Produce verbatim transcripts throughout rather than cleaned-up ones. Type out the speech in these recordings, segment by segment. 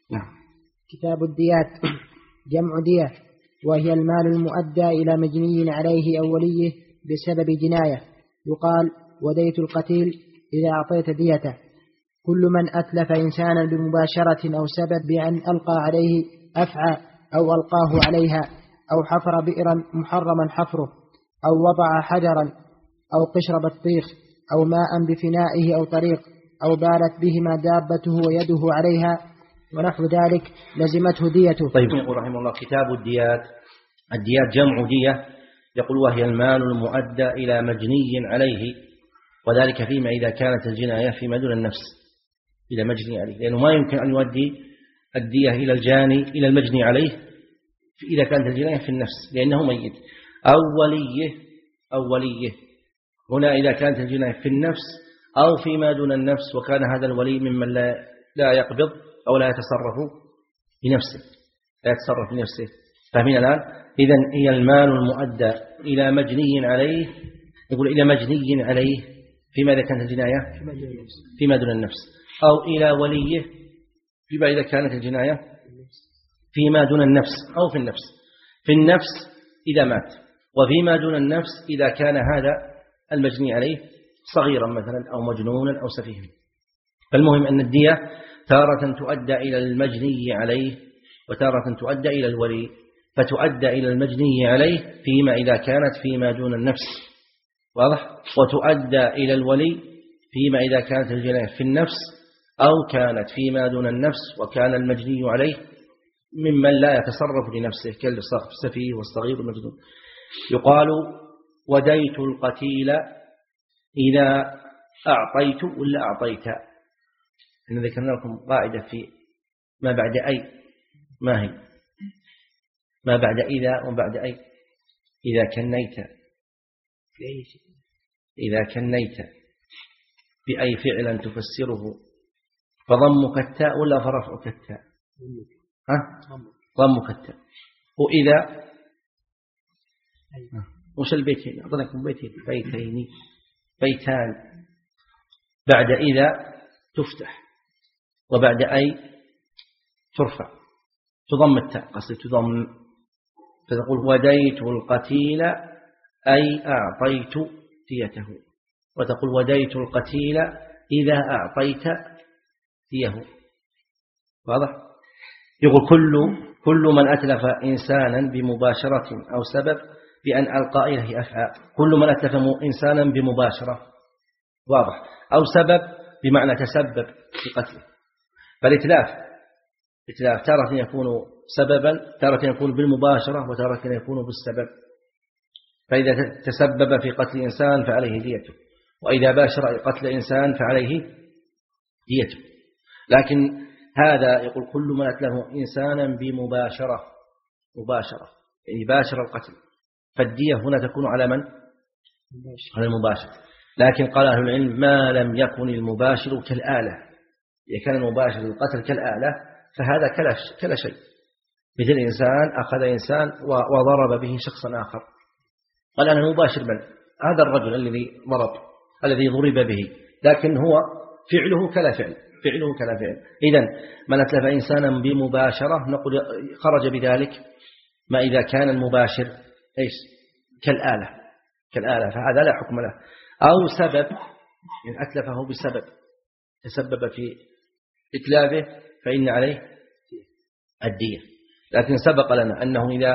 نعم. كتاب الديات. جمع دية، وهي المال المؤدى إلى مجني عليه أو وليه بسبب جناية. يقال وديت القتيل إذا أعطيت ديته. كل من أتلف إنسانا بمباشرة أو سبب بأن ألقى عليه أفعى أو ألقاه عليها أو حفر بئرا محرما حفره أو وضع حجرا أو قشر بطيخ أو ماء بفنائه أو طريق أو بالت بهما دابته ويده عليها ونحو ذلك لزمته ديته. طيب، يقول رحمه الله كتاب الديات. الديات جمع دية، يقول وهي المال المؤدى إلى مجني عليه، وذلك فيما إذا كانت الجناية فيما دون النفس إلى مجني عليه، لأنه ما يمكن أن يؤدي الدية إلى الجاني إلى المجني عليه إذا كانت الجناية في النفس لأنه ميت، أو وليه أو وليه هنا إذا كانت الجناية في النفس أو فيما دون النفس، وكان هذا الولي ممن لا لا يقبض أو لا يتصرف بنفسه لا يتصرف بنفسه. فاهمين الآن؟ إذن هي المال المؤدى إلى مجني عليه، يقول إلى مجني عليه فيما إذا كانت الجناية فيما دون النفس، أو إلى وليه فيما إذا كانت الجناية فيما دون النفس أو في النفس. في النفس إذا مات، وفيما دون النفس إذا كان هذا المجني عليه صغيرا مثلا أو مجنونا أو سفيها. فالمهم أن الدية تارة تؤدى إلى المجني عليه وتارة تؤدى إلى الولي، فتؤدى إلى المجني عليه فيما إذا كانت فيما دون النفس، واضح؟ وتؤدى إلى الولي فيما إذا كانت الجناية في النفس أو كانت فيما دون النفس وكان المجني عليه ممن لا يتصرف لنفسه كالسفيه والصغير والمجنون. يقال وديت القتيل إذا أعطيت ولا أعطيت. إن ذكرنا لكم قاعدة في ما بعد أي، ما هي؟ ما بعد إذا وبعد أي. إذا كنيت إذا كنيت بأي فعل تفسره فضمك التاء ولا فرفعك التاء؟ ها؟ ضمك التاء. وإذا وش البيتين؟ أعطيكم بيتين بيتين بيتان. بعد إذا تفتح وبعد أي ترفع، تضم التاء، قصد تضم، فتقول وديت القتيل أي أعطيت ديته، وتقول وديت القتيل إذا أعطيت ديه. واضح؟ يقول كل كل من أتلف إنسانا بمباشرة أو سبب بأن ألقى إليه أفعى. كل من أتلف إنسانا بمباشرة، واضح، أو سبب بمعنى تسبب في قتله. فالإتلاف إتلاف تارة يكون سببا، تارة يكون بالمباشرة، وتارة يكون بالسبب. فإذا تسبب في قتل إنسان فعليه ديته، وإذا باشر قتل إنسان فعليه ديته. لكن هذا يقول كل من أتلف إنسانا بمباشرة، مباشرة يعني باشر القتل، فالدية هنا تكون على من؟ على المباشر. لكن قال أهل العلم ما لم يكن المباشر كالآلة. إذا كان المباشر القتل كالآلة فهذا كلا شيء، مثل إنسان أخذ إنسان وضرب به شخصا آخر، قال أنا مباشر من هذا الرجل الذي ضرب الذي ضرب به، لكن هو فعله كلا فعل فعله كلا فعل. إذن من أتلف إنسانا بمباشرة نقول خرج بذلك ما إذا كان المباشر إيش؟ كالآلة كالآلة فهذا لا حكم له. أو سبب يعني أتلفه بسبب تسبب في إتلافه فإن عليه الدية. لكن سبق لنا أنه إذا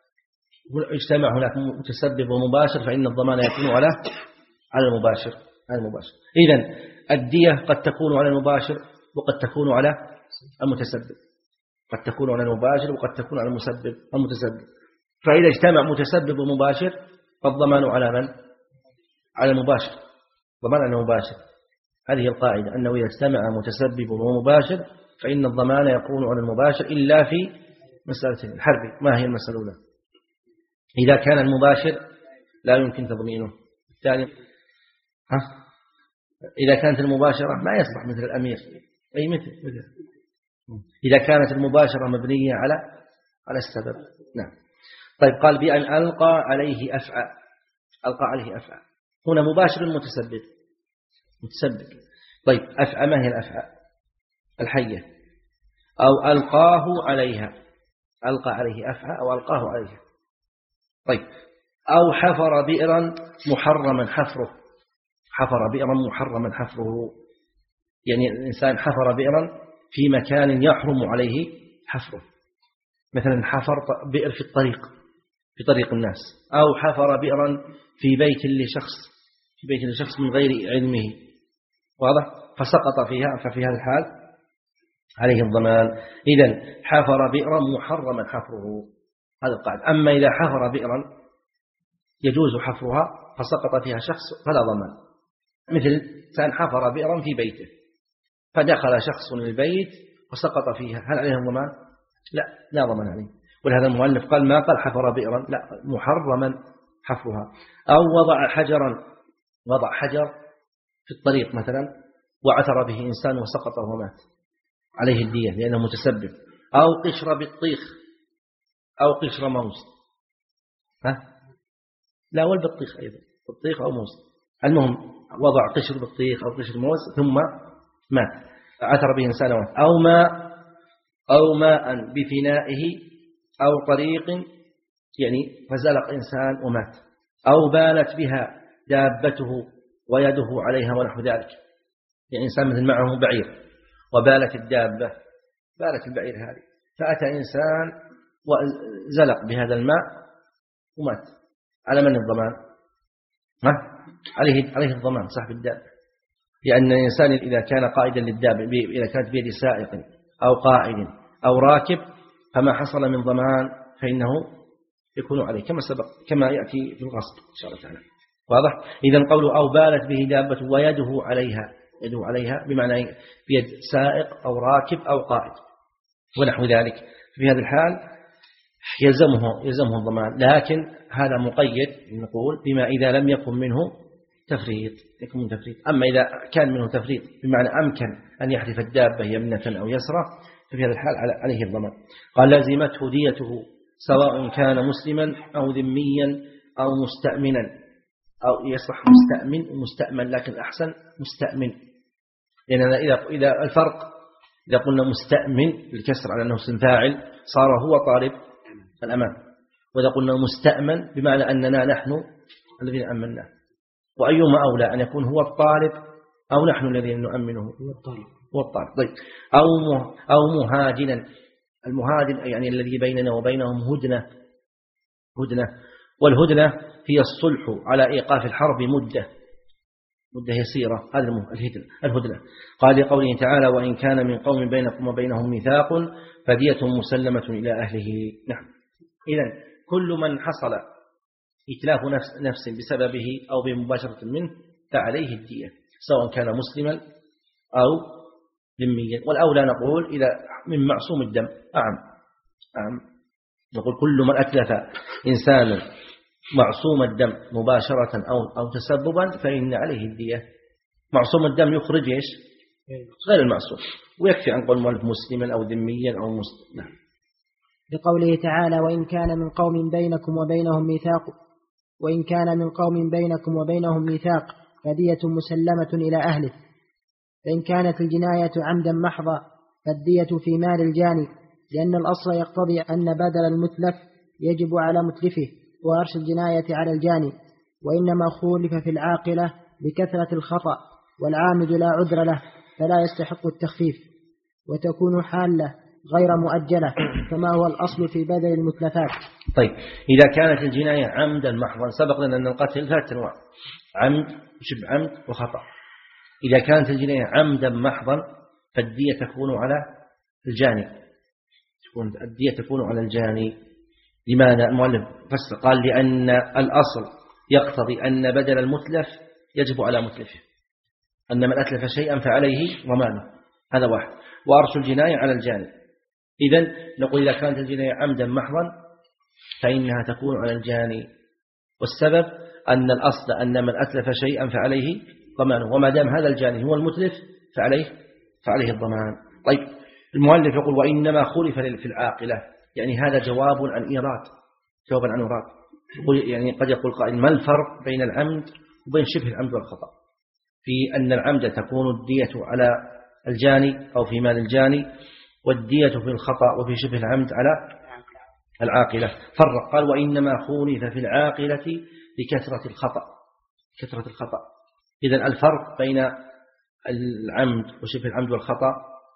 اجتمع هناك متسبب ومباشر فإن الضمان يكون على على المباشر على المباشر. إذن الدية قد تكون على المباشر وقد تكون على المتسبب، قد تكون على المباشر وقد تكون على المسبب المتسبب. فإذا اجتمع متسبب ومباشر فالضمان على من؟ على المباشر، ضمان على المباشر. هذه القاعدة أنه إذا اجتمع متسبب ومباشر فإن الضمان يكون على المباشر إلا في مسألة الحرب. ما هي المسألة الأولى؟ إذا كان المباشر لا يمكن تضمينه. الثاني ها؟ إذا كانت المباشرة ما يصلح مثل الأمير، أي مثل مثل إذا كانت المباشرة مبنية على على السبب. نعم. طيب قال بأن ألقى عليه أفعى. ألقى عليه أفعى هنا مباشر متسبب متسبب. طيب أفعى ما هي الأفعى؟ الحية أو ألقاه عليها، ألقى عليه أفعى أو ألقاه عليها. طيب، أو حفر بئرا محرما حفره، حفر بئرا محرما حفره، يعني الإنسان حفر بئرا في مكان يحرم عليه حفره، مثلا حفر بئر في الطريق، في طريق الناس، أو حفر بئرا في بيت لشخص، في بيت لشخص من غير علمه، واضح؟ فسقط فيها، ففي هذا الحال عليه الضمان. إذن حفر بئرا محرما حفره، هذا القاعدة. أما إذا حفر بئرا يجوز حفرها فسقط فيها شخص فلا ضمان، مثل كان حفر بئرا في بيته فدخل شخص البيت وسقط فيها، هل عليه الضمان؟ لا، لا ضمان عليه. ولهذا المؤلف قال ما قال حفر بئرا، لا، محرما حفرها. أو وضع حجرا، وضع حجر في الطريق مثلا وعثر به إنسان وسقط ومات، عليه الدية لأنه متسبب. أو قشر بالطيخ، أو قشر موز، ها؟ لا، والبطيخ أيضا، بطيخ أو موز، المهم وضع قشر بالطيخ أو قشر موز ثم مات، عثر به إنسان ومات. أو ماء، أو ماء بفنائه أو طريق، يعني فزلق إنسان ومات. أو بالت بها دابته ويده عليها ونحو ذلك، يعني إنسان مثل معه بعير وبالت الدابة، بالت البعير هذه، فأتى إنسان وزلق بهذا الماء ومات، على من الضمان؟ ها؟ عليه عليه الضمان صاحب الدابة، لأن الإنسان إذا كان قائدا للدابة، إذا كانت بيد سائق أو قائد أو راكب، فما حصل من ضمان فإنه يكون عليه، كما سبق، كما يأتي في الغصب إن شاء الله تعالى، واضح؟ إذن قوله أو بالت به دابة ويده عليها، يده عليها بمعنى بيد سائق أو راكب أو قائد ونحو ذلك، في هذا الحال يلزمه يلزمه الضمان، لكن هذا مقيد نقول بما إذا لم يكن منه تفريط، يكون من تفريط. أما إذا كان منه تفريط بمعنى أمكن أن يحذف الدابة يمنة أو يسرى، ففي هذا الحال عليه الضمان. قال لازمته ديته سواء كان مسلما أو ذميا أو مستأمنا، أو يصح مستأمن ومستأمن، لكن أحسن مستأمن، لأن يعني إذا إذا الفرق إذا قلنا مستأمن بالكسر على أنه اسم فاعل صار هو طالب الأمان، وإذا قلنا مستأمن بمعنى أننا نحن الذين أمناه. وأيما أولى أن يكون هو الطالب أو نحن الذين نؤمنه؟ هو الطالب. هو الطالب. طيب، أو أو مهاجنا، المهاجن يعني الذي بيننا وبينهم هدنة، هدنة، والهدنة هي الصلح على إيقاف الحرب مدة، مدة يسيرة، هذا الهدنة. قال لقوله تعالى وإن كان من قوم بينكم وبينهم ميثاق فدية مسلمة إلى أهله. نعم. إذن كل من حصل إتلاف نفس, نفس بسببه أو بمباشرة منه فعليه الدية، سواء كان مسلما أو ذميا. والأولى نقول إذا من معصوم الدم أعم، أعم نقول كل من أتلف إنسانا معصوم الدم مباشرة أو أو تسببا فإن عليه الدية. معصوم الدم يخرج إيش؟ غير المعصوم، ويكفي عن قول المؤلف مسلما أو ذميا أو مسلما. لقوله تعالى وإن كان من قوم بينكم وبينهم ميثاق، وإن كان من قوم بينكم وبينهم ميثاق فدية مسلمة إلى أهله. فإن كانت الجناية عمدا محضا فالدية في مال الجاني، لأن الأصل يقتضي أن بدل المتلف يجب على متلفه وأرش الجناية على الجاني، وإنما خولف في العاقلة بكثرة الخطأ، والعامد لا عذر له فلا يستحق التخفيف، وتكون حالة غير مؤجلة كما هو الأصل في بدل المتلفات. طيب، إذا كانت الجناية عمدا محضا، سبق لنا أن القتل ثلاث أنواع: عمد وشبه عمد وخطأ. إذا كانت الجناية عمدا محضا فالدية تكون على الجاني، تكون الدية تكون على الجاني. لماذا؟ المؤلف فسر قال لأن الأصل يقتضي أن بدل المتلف يجب على متلفه، أن من أتلف شيئا فعليه ضمانه، هذا واحد، وأرش الجناية على الجاني. إذن نقول إذا كانت الجناية عمدا محضا فإنها تكون على الجاني، والسبب أن الأصل أن من أتلف شيئا فعليه ضمانه، وما دام هذا الجاني هو المتلف فعليه فعليه الضمان. طيب، المؤلف يقول وإنما خولف في العاقلة، يعني هذا جواب عن إيراد، جواب عن إيراد. يعني قد يقول قائل ما الفرق بين العمد وبين شبه العمد والخطأ؟ في أن العمد تكون الدية على الجاني أو في مال الجاني، والدية في الخطأ وفي شبه العمد على العاقلة. فرق قال وإنما خولف في العاقلة لكثرة الخطأ، كثرة الخطأ. إذن الفرق بين العمد وشبه العمد والخطأ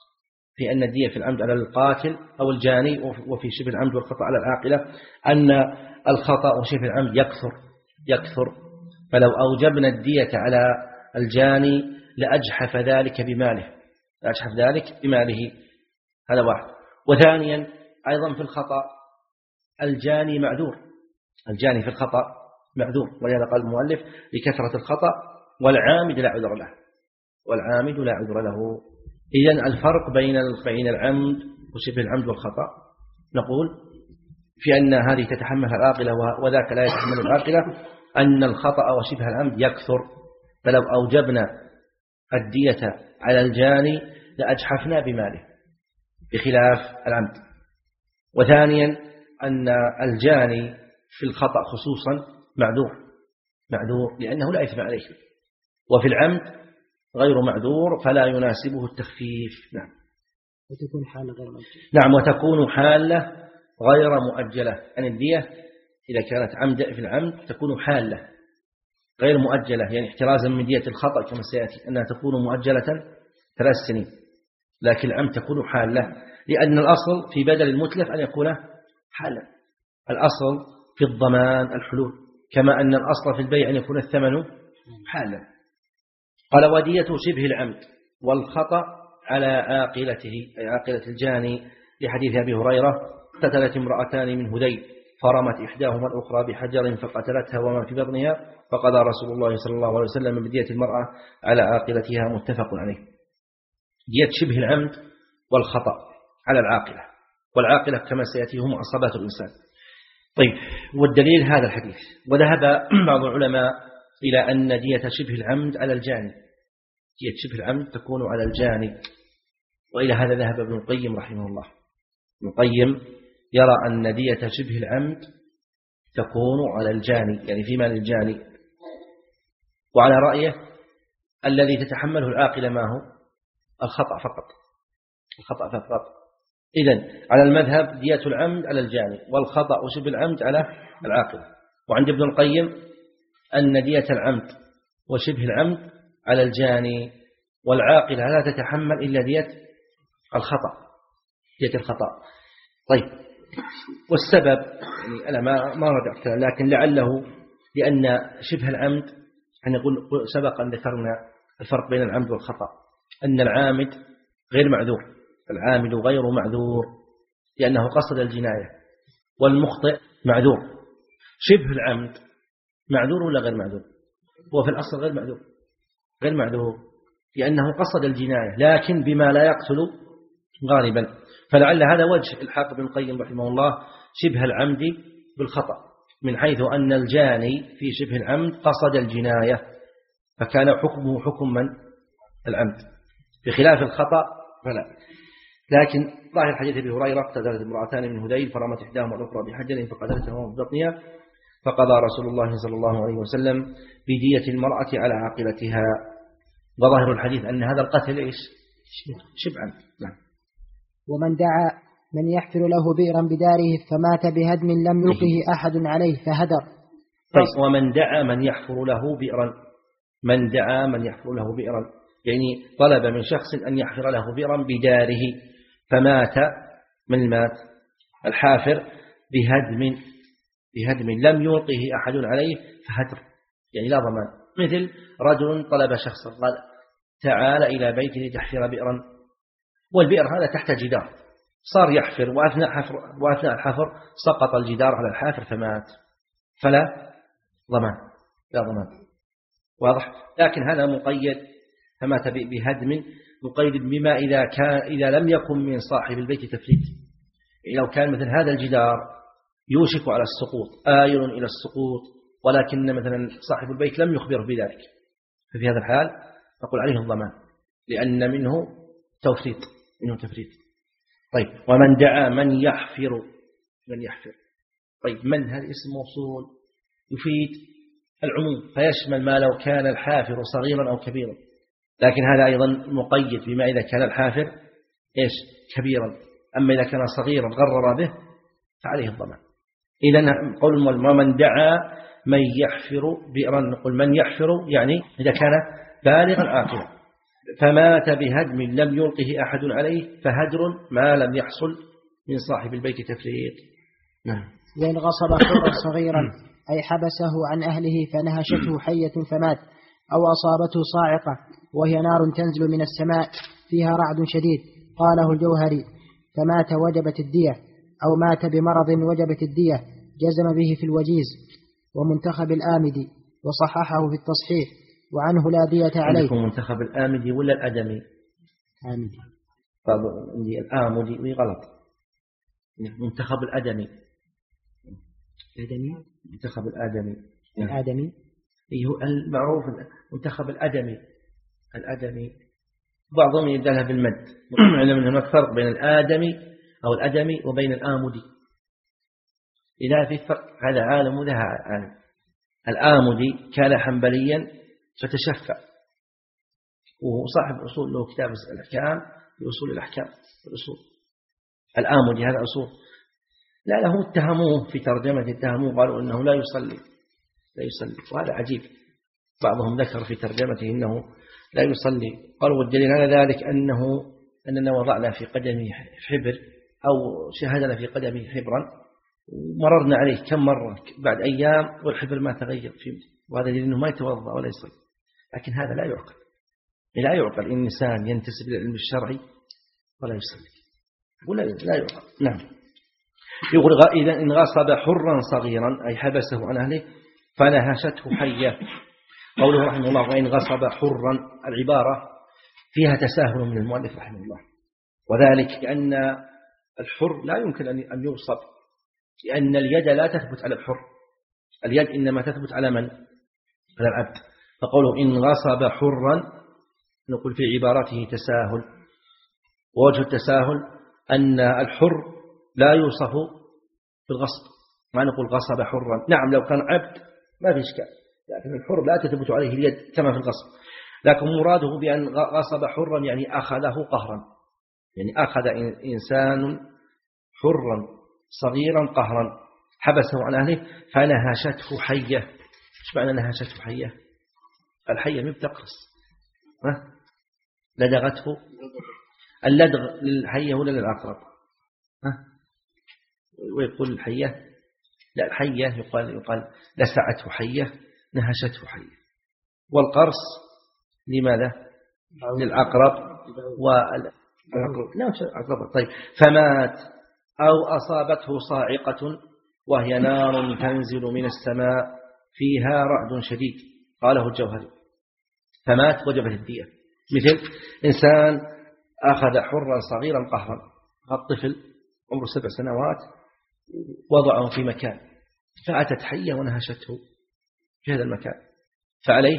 في أن الدية في العمد على القاتل أو الجاني، وفي شبه العمد والخطأ على العاقلة أن الخطأ وشبه العمد يكثر يكثر فلو أوجبنا الدية على الجاني لأجحف ذلك بماله، لأجحف ذلك بماله. هذا واحد. وثانيا أيضا في الخطأ الجاني معذور، الجاني في الخطأ معذور، ولهذا قال المؤلف لكثرة الخطأ والعامد لا عذر له، والعامد لا عذر له. إذن الفرق بين بين العمد وشبه العمد والخطأ نقول في أن هذه تتحملها العاقلة وذاك لا يتحمل العاقلة، أن الخطأ وشبه العمد يكثر، فلو أوجبنا الدية على الجاني لأجحفنا بماله بخلاف العمد. وثانيا أن الجاني في الخطأ خصوصا معذور معذور لأنه لا إثم عليه، وفي العمد غير معذور فلا يناسبه التخفيف. نعم. وتكون حالة غير مؤجلة. نعم، وتكون حالة غير مؤجلة. أن الدية إذا كانت عمد في العمد تكون حالة غير مؤجلة، يعني احترازا من دية الخطأ كما سيأتي أنها تكون مؤجلة ثلاث سنين، لكن العمد تكون حالة، لأن الأصل في بدل المتلف أن يكون حالا. الأصل في الضمان الحلول، كما أن الأصل في البيع أن يكون الثمن حالا. قال ودية شبه العمد والخطأ على عاقلته، أي عاقلة الجاني، لحديث أبي هريرة قتلت امرأتان من هذيل فرمت إحداهما الأخرى بحجر فقتلتها وما في بطنها، فقضى رسول الله صلى الله عليه وسلم بدية المرأة على عاقلتها، متفق عليه. دية شبه العمد والخطأ على العاقلة، والعاقلة كما سيأتي هم عصبات الإنسان. طيب، والدليل هذا الحديث. وذهب بعض العلماء إلى أن دية شبه العمد على الجاني، دية شبه العمد تكون على الجاني، وإلى هذا ذهب ابن القيم رحمه الله. ابن القيم يرى أن دية شبه العمد تكون على الجاني، يعني في مال الجاني. وعلى رأيه الذي تتحمله العاقلة ما هو الخطأ فقط، الخطأ فقط. إذن على المذهب دية العمد على الجاني، والخطأ وشبه العمد على العاقلة. وعند ابن القيم أن دية العمد وشبه العمد على الجاني، والعاقلة لا تتحمل إلا دية الخطأ، دية الخطأ. طيب، والسبب يعني أنا ما ما رجعت، لكن لعله لأن شبه العمد أن يقول سبق أن ذكرنا الفرق بين العمد والخطأ، أن العامد غير معذور، العامد غير معذور لأنه قصد الجناية، والمخطئ معذور. شبه العمد معذور ولا غير معذور؟ هو في الأصل غير معذور، غير معذور لأنه قصد الجناية لكن بما لا يقتل غالبا. فلعل هذا وجه الحق ابن القيم رحمه الله شبه العمد بالخطأ، من حيث أن الجاني في شبه العمد قصد الجناية فكان حكمه حكم من العمد، بخلاف الخطأ فلا. لكن ظاهر حديث ابي هريره قتلت امرأتان من هذيل فرمت إحداهما الأخرى بحجر فقتلتهما في بطنها، فقضى رسول الله صلى الله عليه وسلم بدية المرأة على عاقلتها. وظاهر الحديث أن هذا القتل إيش؟ شبه عمد. نعم. ومن دعا من يحفر له بئرا بداره فمات بهدم لم يلقه أحد عليه فهدر. طيب، ومن دعا من يحفر له بئرا، من دعا من يحفر له بئرا يعني طلب من شخص أن يحفر له بئرا بداره فمات، من المات الحافر بهدم بهدم لم يلقه أحد عليه فهدر، يعني لا ضمان. مثل رجل طلب شخصا قال تعال إلى بيتي لتحفر بئرا، والبئر هذا تحت جدار، صار يحفر وأثناء, حفر وأثناء الحفر سقط الجدار على الحافر فمات، فلا ضمان، لا ضمان. واضح؟ لكن هذا مقيد، فمات بهدم مقيد بما إذا كان إذا لم يكن من صاحب البيت تفريط. يعني لو كان مثل هذا الجدار يوشك على السقوط، آيل إلى السقوط، ولكن مثلا صاحب البيت لم يخبره بذلك، ففي هذا الحال نقول عليه الضمان، لأن منه تفريط، منه تفريط. طيب، ومن دعا من يحفر، من يحفر. طيب، من هذا اسم موصول يفيد العموم، فيشمل ما لو كان الحافر صغيرا أو كبيرا، لكن هذا أيضا مقيد بما إذا كان الحافر إيش كبيرا. أما إذا كان صغيرا غرر به فعليه الضمان. إذن قول ومن دعا من يحفر بئرا، نقول من يحفر يعني إذا كان بالغا عاقلا فمات بهدم لم يلقه أحد عليه فهدر ما لم يحصل من صاحب البيت تفريط. نعم. وإن غصب حرا صغيرا أي حبسه عن أهله فنهشته حية فمات، أو أصابته صاعقة وهي نار تنزل من السماء فيها رعد شديد، قاله الجوهري فمات وجبت الدية، أو مات بمرض وجبت الدية، جزم به في الوجيز ومنتخب الآمدي وصححه في التصحيح، وعنه لا دية عليه. عندكم منتخب الآمدي ولا الأدمي؟ آمدي. عندي الآمدي غلط، منتخب الأدمي. الأدمي منتخب الآدمي. الآدمي أيه المعروف منتخب الأدمي. الأدمي بعضهم يدلها بالمد علم أن هناك فرق بين الآدمي أو الأدمي وبين الآمدي. إذا في فرق هذا عالم وذا عالم. الآمدي كان حنبليا فتشفع، وهو صاحب أصول له كتاب الأحكام في أصول الأحكام الأصول. الآمدي هذا أصول لا له اتهموه في ترجمة اتهموه قالوا إنه لا يصلي لا يصلي وهذا عجيب. بعضهم ذكر في ترجمته إنه لا يصلي، قالوا والدليل على ذلك أنه أننا وضعنا في قدمه حبر أو شاهدنا في قدمه حبرا ومررنا عليه كم مرة بعد أيام والحبر ما تغير فيه، وهذا دليل أنه ما يتوضأ ولا يصلي. لكن هذا لا يعقل، لا يعقل الإنسان ينتسب للعلم الشرعي ولا يصلي ولا لا يعقل. نعم. يقول إذا إن غصب حرا صغيرا أي حبسه عن أهله فنهشته حية. قوله رحمه الله وإن غصب حرا العبارة فيها تساهل من المؤلف رحمه الله، وذلك لأن الحر لا يمكن أن يغصب، لأن اليد لا تثبت على الحر، اليد إنما تثبت على من؟ على العبد. فقوله إن غصب حرا نقول في عبارته تساهل، ووجه التساهل أن الحر لا يوصف بالغصب، ما نقول غصب حرا. نعم لو كان عبد ما في إشكال، لكن الحر لا تثبت عليه اليد كما في الغصب. لكن مراده بأن غصب حرا يعني أخذه قهرا، يعني أخذ إنسان حرا صغيرا قهرا حبسه عن أهله فنهشته حية. ايش معنى نهشته حية؟ الحية ما بتقرص، لدغته. اللدغ للحية ولا للعقرب؟ ها؟ ويقول الحية لا، الحية يقال يقال لسعته حية نهشته حية. والقرص لماذا؟ للعقرب والعقرب لا عقرب. طيب فمات أو أصابته صاعقة وهي نار تنزل من السماء فيها رعد شديد، قاله الجوهري فمات وجبت الدية. مثل إنسان أخذ حرا صغيرا قهرا، الطفل عمره سبع سنوات وضعه في مكان فأتت حية ونهشته في هذا المكان فعليه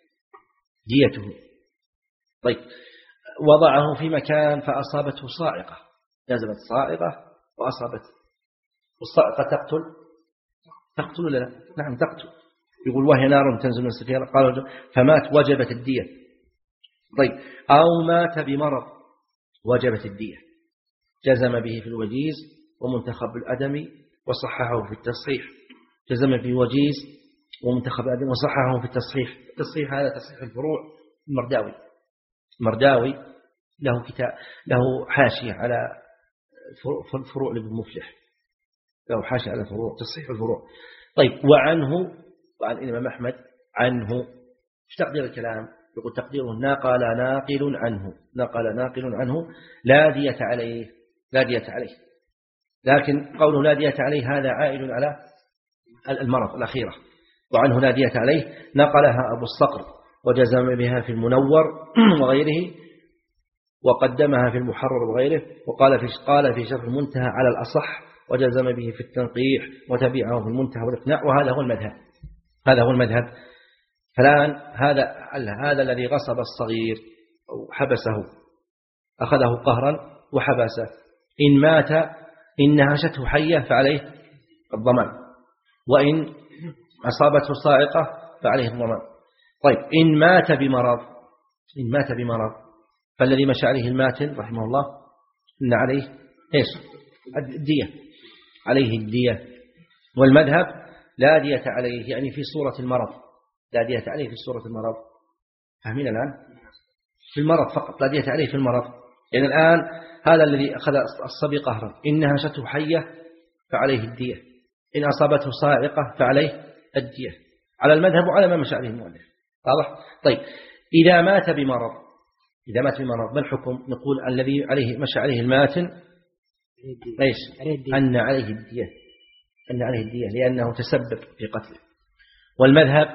ديته. طيب وضعه في مكان فأصابته صاعقة، نزلت صاعقة وأصابته، والصاعقة تقتل تقتل ولا لا؟ نعم تقتل. يقول وهي نار تنزل من السفينة، قال فمات وجبت الدية. طيب أو مات بمرض وجبت الدية، جزم به في الوجيز ومنتخب الأدمي وصححه في التصحيح. جزم به وجيز ومنتخب الأدمي وصححه في التصحيح. التصحيح هذا تصحيح الفروع المرداوي. المرداوي له كتاب له حاشية على الفروع لابن مفلح، له حاشية على الفروع تصحيح الفروع. طيب وعنه وعن الإمام أحمد عنه ايش تقدير الكلام؟ يقول تقديره نقل ناقل عنه، نقل ناقل عنه لا دية عليه، لا دية عليه. لكن قوله لا دية عليه هذا عائد على المرض الأخيرة. وعنه لا دية عليه نقلها أبو الصقر وجزم بها في المنور وغيره، وقدمها في المحرر وغيره، وقال في قال في شرح المنتهى على الأصح، وجزم به في التنقيح وتبعه في المنتهى والإقناع، وهذا هو المذهب. هذا هو المذهب. فالآن هذا هذا الذي غصب الصغير أو حبسه أخذه قهرا وحبسه، إن مات إن نهشته حية فعليه الضمان، وإن أصابته صاعقة فعليه الضمان. طيب إن مات بمرض، إن مات بمرض فالذي مشى عليه الماتن رحمه الله أن عليه إيش الدية، عليه الدية. والمذهب لا دية عليه، يعني في صورة المرض، لا دية عليه في صورة المرض. فاهمين الآن؟ في المرض فقط، لا دية عليه في المرض. يعني الآن هذا الذي أخذ الصبي قهرا إن نهشته حية فعليه الدية، إن أصابته صاعقة فعليه الدية، على المذهب وعلى ما مشى عليه المؤلف. واضح؟ طيب إذا مات بمرض، إذا مات بمرض ما الحكم؟ نقول الذي عليه مشى عليه الماتن ليش؟ أن عليه الدية، أن عليه الدية لأنه تسبب في قتله. والمذهب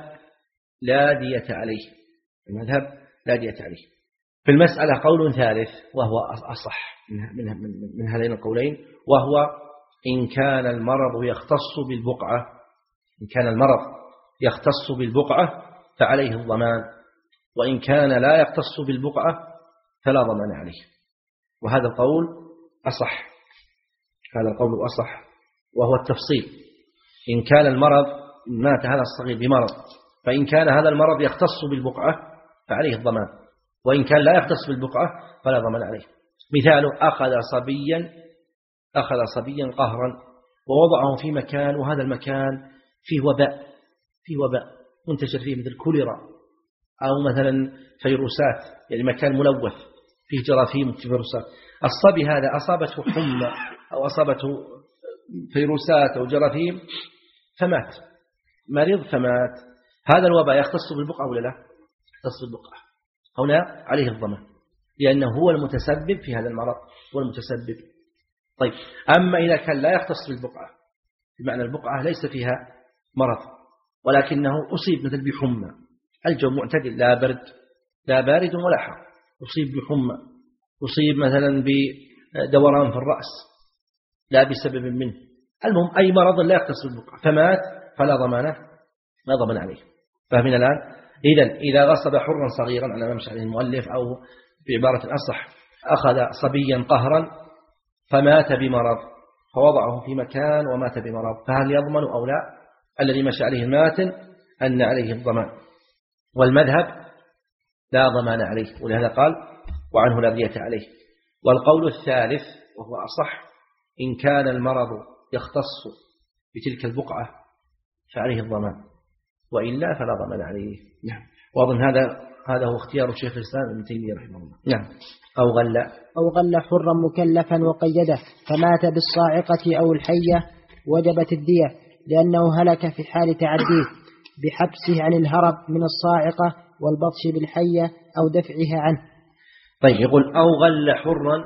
لا دية عليه، المذهب لا دية عليه. في المسألة قول ثالث وهو أصح من, من, من, من هذين القولين، وهو إن كان المرض يختص بالبقعة، إن كان المرض يختص بالبقعة فعليه الضمان، وإن كان لا يختص بالبقعة فلا ضمان عليه. وهذا القول أصح، هذا القول أصح، وهو التفصيل. إن كان المرض مات هذا الصغير بمرض، فإن كان هذا المرض يختص بالبقعة فعليه الضمان، وإن كان لا يختص بالبقعة فلا ضمان عليه. مثاله أخذ صبيا أخذ صبيا قهرا ووضعه في مكان، وهذا المكان فيه وباء، فيه وباء منتشر فيه مثل كوليرا أو مثلا فيروسات، يعني مكان ملوث فيه جراثيم وفيروسات. الصبي هذا أصابته حمى أو أصابته فيروسات أو جراثيم فمات، مريض فمات، هذا الوباء يختص بالبقعة ولا لا؟ يختص بالبقعة، هنا عليه الضمان لأنه هو المتسبب في هذا المرض، هو المتسبب. طيب أما إذا كان لا يختص بالبقعة، بمعنى البقعة ليس فيها مرض ولكنه أصيب مثل بحمى، الجو معتدل لا برد لا بارد ولا حار، أصيب بحمى، أصيب مثلا بدوران في الرأس لا بسبب منه، المهم أي مرض لا يختص بالبقعة فمات فلا ضمانه، لا ضمان عليه. فاهمين الآن؟ إذن إذا غصب حرا صغيرا على ما مشى عليه المؤلف، أو بعبارة أصح أخذ صبيا قهرا فمات بمرض فوضعه في مكان ومات بمرض، فهل يضمن أو لا؟ الذي مشى عليه الماتن أن عليه الضمان، والمذهب لا ضمان عليه، ولهذا قال وعنه لا دية عليه. والقول الثالث وهو أصح إن كان المرض يختص بتلك البقعة فعليه الضمان، وإلا فلا ضمان عليه. نعم. وأظن هذا هذا هو اختيار الشيخ الإسلام ابن تيمية رحمه الله. نعم. أو غل أو غل حرا مكلفا وقيده فمات بالصاعقة أو الحية وجبت الدية، لأنه هلك في حال تعديه بحبسه عن الهرب من الصاعقة والبطش بالحية أو دفعها عنه. طيب يقول أو غل حرا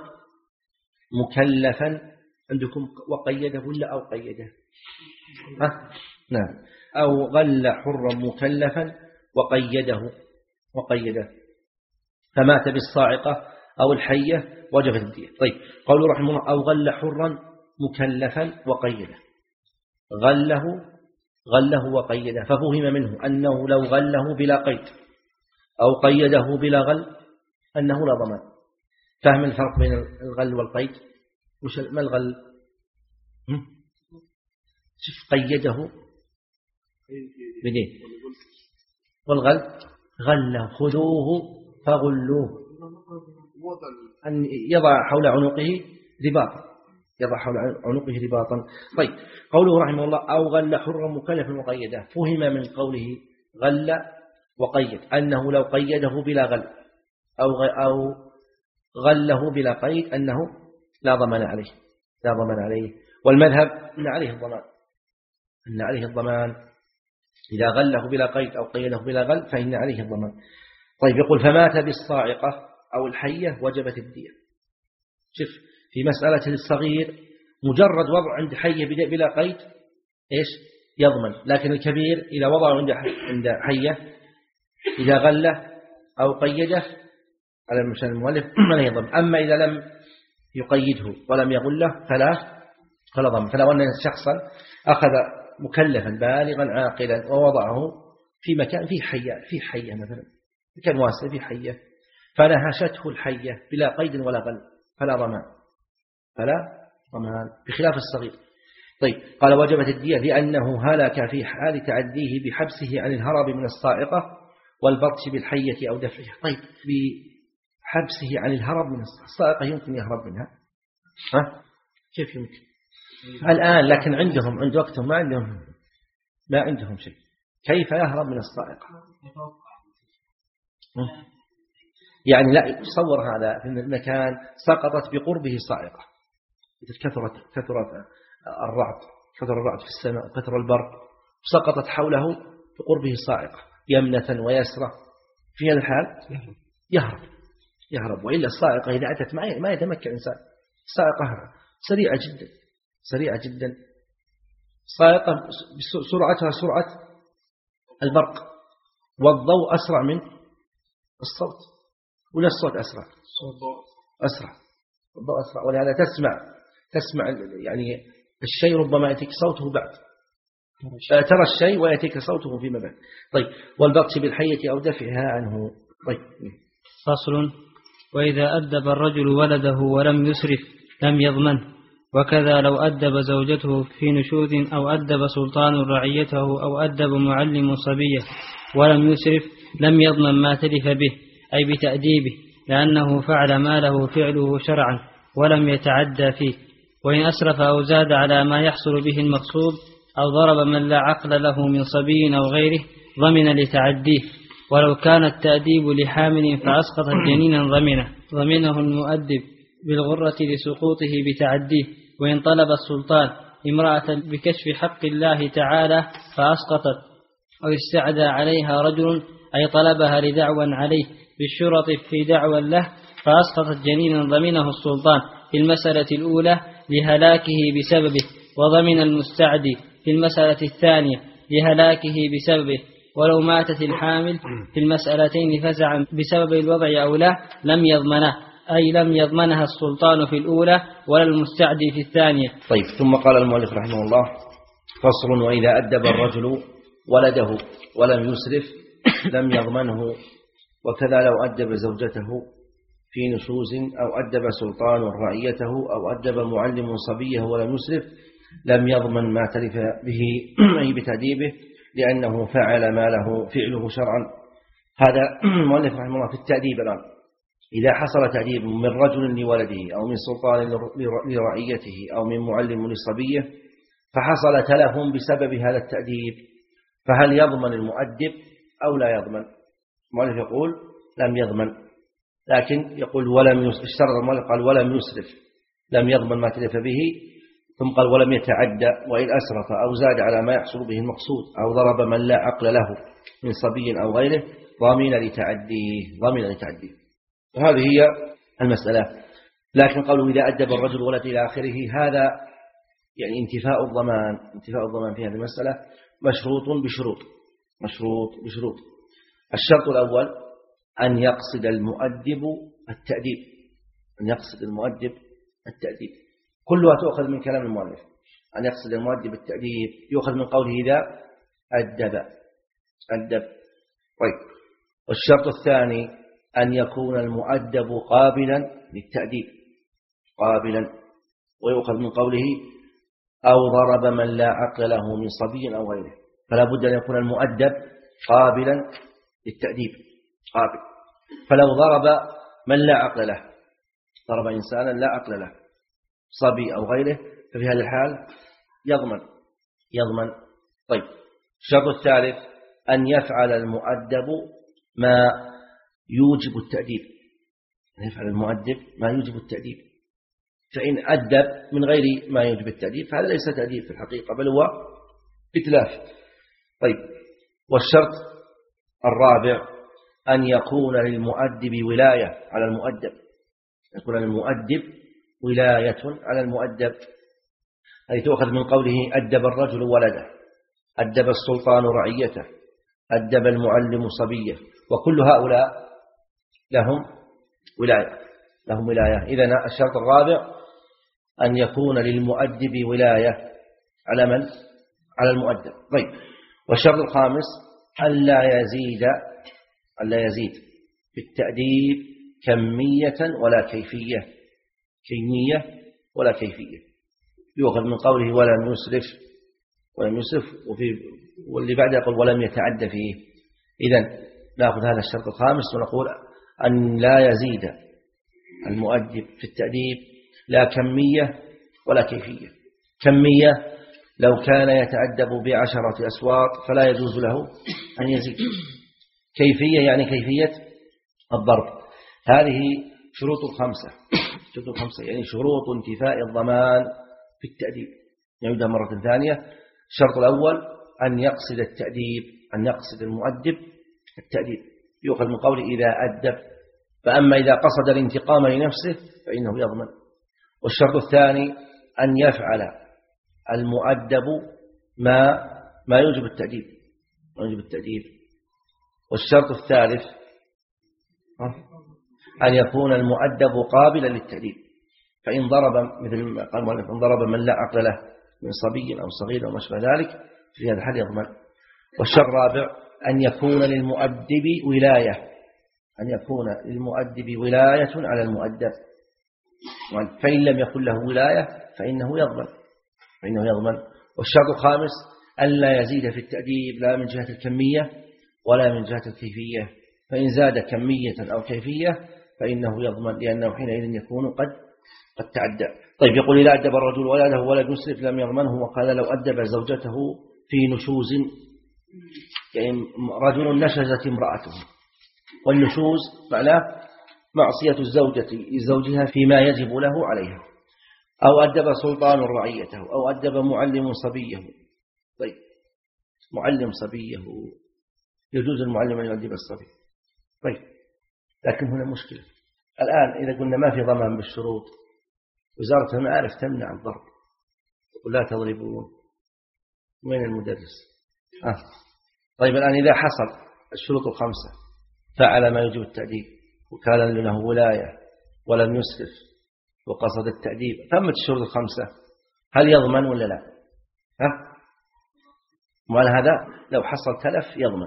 مكلفا، عندكم وقيده ولا أو قيده؟ ها؟ نعم. أو غل حرا مكلفا وقيده وقيده فمات بالصاعقة أو الحية وجبت الدية. طيب قوله رحمه الله أو غل حرا مكلفا وقيده، غله غله وقيده، ففهم منه أنه لو غله بلا قيد أو قيده بلا غل أنه لا ضمان. فهم الفرق بين الغل والقيد؟ وش ما الغل؟ شوف قيده بدين، والغل غله خذوه فغلوه، أن يضع حول عنقه رباطا، يضع حول عنقه رباطا. طيب قوله رحمه الله أو غل حرا مكلفا وقيده، فهم من قوله غل وقيد أنه لو قيده بلا غل أو أو غله بلا قيد أنه لا ضمان عليه، لا ضمان عليه. والمذهب أن عليه الضمان، أن عليه الضمان إذا غله بلا قيد أو قيده بلا غل فإن عليه الضمان. طيب يقول فمات بالصاعقة أو الحية وجبت الدية. شوف في مسألة الصغير مجرد وضع عند حية بلا قيد إيش يضمن، لكن الكبير إذا وضعه عند عند حية إذا غله أو قيده على المشان المؤلف فلا يضمن. أما إذا لم يقيده ولم يغله فلا فلا ضمن. فلو أن شخصا أخذ مكلفا بالغا عاقلا ووضعه في مكان فيه حية، في حية مثلا مكان واسع في حية فنهشته الحية بلا قيد ولا غل فلا ضمان، فلا ضمان بخلاف الصغير. طيب قال وجبت الدية لأنه هلك في حال تعديه بحبسه عن الهرب من الصاعقة والبطش بالحية أو دفعها. طيب بحبسه عن الهرب من الصاعقة يمكن يهرب منها ها؟ كيف يمكن الآن؟ لكن عندهم عند وقتهم ما عندهم ما عندهم شيء. كيف يهرب من الصائقة؟ يعني لا يتصور هذا في المكان سقطت بقربه صائقة، كثرت كثرت الرعد، كثر الرعد في السماء، كثر البرق، سقطت حوله بقربه صائقة يمنة ويسرة، في هذا الحال يهرب يهرب وإلا الصائقة إذا أتت ما يتمكن إنسان. الصائقة سريعة جدا سريعة جدا، صائقة سرعتها سرعة البرق، والضوء أسرع من الصوت، ولا الصوت أسرع؟ أسرع، الضوء أسرع، ولهذا تسمع تسمع يعني الشيء ربما يأتيك صوته بعد، ترى الشيء ويأتيك صوته فيما بعد. طيب، والبطش بالحية أو دفعها عنه. طيب. فصل: وإذا أدب الرجل ولده ولم يسرف لم يضمنه، وكذا لو أدب زوجته في نشوذ أو أدب سلطان رعيته أو أدب معلم صبيه ولم يسرف لم يضمن ما تلف به، أي بتأديبه، لأنه فعل ما له فعله شرعا ولم يتعدى فيه. وإن أسرف أو زاد على ما يحصل به المقصود أو ضرب من لا عقل له من صبي أو غيره ضمن لتعديه. ولو كان التأديب لحامل فأسقط جنينا ضمنه ضمنه المؤدب بالغرة لسقوطه بتعديه. وإن طلب السلطان امرأة بكشف حق الله تعالى فأسقطت، أو استعدى عليها رجل أي طلبها لدعوى عليه بالشرط في دعوى له فأسقطت جنينا ضمنه السلطان في المسألة الأولى لهلاكه بسببه، وضمن المستعدي في المسألة الثانية لهلاكه بسببه. ولو ماتت الحامل في المسألتين فزعا بسبب الوضع أو لا لم يضمنه، أي لم يضمنها السلطان في الأولى ولا المستعدي في الثانية. طيب، ثم قال المؤلف رحمه الله: فصل: وإذا أدب الرجل ولده ولم يسرف لم يضمنه، وكذا لو أدب زوجته في نشوز أو أدب سلطان رعيته أو أدب معلم صبيه ولم يسرف لم يضمن ما تلف به أي بتأديبه، لأنه فعل ما له فعله شرعا. هذا المؤلف رحمه الله في التأديب الآن. إذا حصل تأديب من رجل لولده أو من سلطان لرعيته أو من معلم لصبيه فحصل تلف بسبب هذا التأديب، فهل يضمن المؤدب أو لا يضمن؟ المؤلف يقول لم يضمن، لكن يقول ولم يسرف. المؤلف قال ولم يسرف لم يضمن ما تلف به، ثم قال ولم يتعدى، وإن أسرف أو زاد على ما يحصل به المقصود أو ضرب من لا عقل له من صبي أو غيره ضامن لتعديه ضامن لتعديه. وهذه هي المسألة. لكن قالوا إذا أدب الرجل ولد إلى آخره، هذا يعني انتفاء الضمان انتفاء الضمان في هذه المسألة مشروط بشروط مشروط بشروط الشرط الأول أن يقصد المؤدب التأديب أن يقصد المؤدب التأديب كلها تؤخذ من كلام المؤلف. أن يقصد المؤدب التأديب يؤخذ من قوله إذا أدب أدب طيب. والشرط الثاني أن يكون المؤدب قابلا للتأديب قابلا، ويؤخذ من قوله أو ضرب من لا عقل له من صبي أو غيره، فلا بد أن يكون المؤدب قابلا للتأديب قابل. فلو ضرب من لا عقل له، ضرب إنسانا لا عقل له صبي أو غيره، ففي هذا الحال يضمن يضمن طيب. الشرط الثالث أن يفعل المؤدب ما يوجب التأديب أن يفعل المؤدب ما يوجب التأديب. فإن أدب من غير ما يوجب التأديب فهذا ليس تأديب في الحقيقة، بل هو إتلاف. طيب. والشرط الرابع أن يكون للمؤدب ولاية على المؤدب يكون للمؤدب ولاية على المؤدب، أي تؤخذ من قوله أدب الرجل ولده، أدب السلطان رعيته، أدب المعلم صبيه، وكل هؤلاء لهم ولاية لهم ولاية. إذن الشرط الرابع أن يكون للمؤدب ولاية على من؟ على المؤدب. طيب. والشرط الخامس ألا يزيد ألا يزيد في التأديب كمية ولا كيفية كمية ولا كيفية. يؤخذ من قوله ولم يسرف ولم يسرف وفي واللي بعده يقول ولم يتعدى فيه. إذن نأخذ هذا الشرط الخامس ونقول أن لا يزيد المؤدب في التأديب لا كمية ولا كيفية. كمية لو كان يتأدب بعشرة أسواط فلا يجوز له أن يزيد. كيفية يعني كيفية الضرب. هذه شروط الخمسة، شروط الخمسة يعني شروط انتفاء الضمان في التأديب. نعيدها مرة ثانية. الشرط الأول أن يقصد التأديب، أن يقصد المؤدب التأديب، يؤخذ من قوله إذا أدب. فأما إذا قصد الانتقام لنفسه فإنه يضمن. والشرط الثاني أن يفعل المؤدب ما ما يوجب التأديب، ما يوجب التأديب. والشرط الثالث أن يكون المؤدب قابلا للتأديب. فإن ضرب مثل ما قال المؤلف إن ضرب من لا عقل له من صبي أو صغير أو ما شابه ذلك في هذا الحال يضمن. والشرط الرابع أن يكون للمؤدب ولاية، أن يكون للمؤدب ولاية على المؤدب. فإن لم يكن له ولاية فإنه يضمن، فإنه يضمن. والشرط الخامس أن لا يزيد في التأديب لا من جهة الكمية ولا من جهة الكيفية. فإن زاد كمية أو كيفية فإنه يضمن، لأنه حينئذ يكون قد قد تعدى. طيب يقول إذا أدب الرجل ولده ولد مسرف لم يضمنه. وقال لو أدب زوجته في نشوز، يعني رجل نشزت امرأته، والنشوز معناه معصية الزوجة لزوجها فيما يجب له عليها. أو أدب سلطان رعيته، أو أدب معلم صبيه. طيب معلم صبيه يجوز المعلم أن يؤدب الصبي. طيب لكن هنا مشكلة الآن. إذا قلنا ما في ضمان بالشروط، وزارة المعارف تمنع الضرب ولا تضربون، وين المدرس؟ آه. طيب الآن إذا حصل الشروط الخمسة فعل ما يجب التأديب وكان له ولاية ولم يسرف وقصد التأديب، تمت الشروط الخمسة، هل يضمن ولا لا؟ ها؟ وعلى هذا لو حصل تلف يضمن،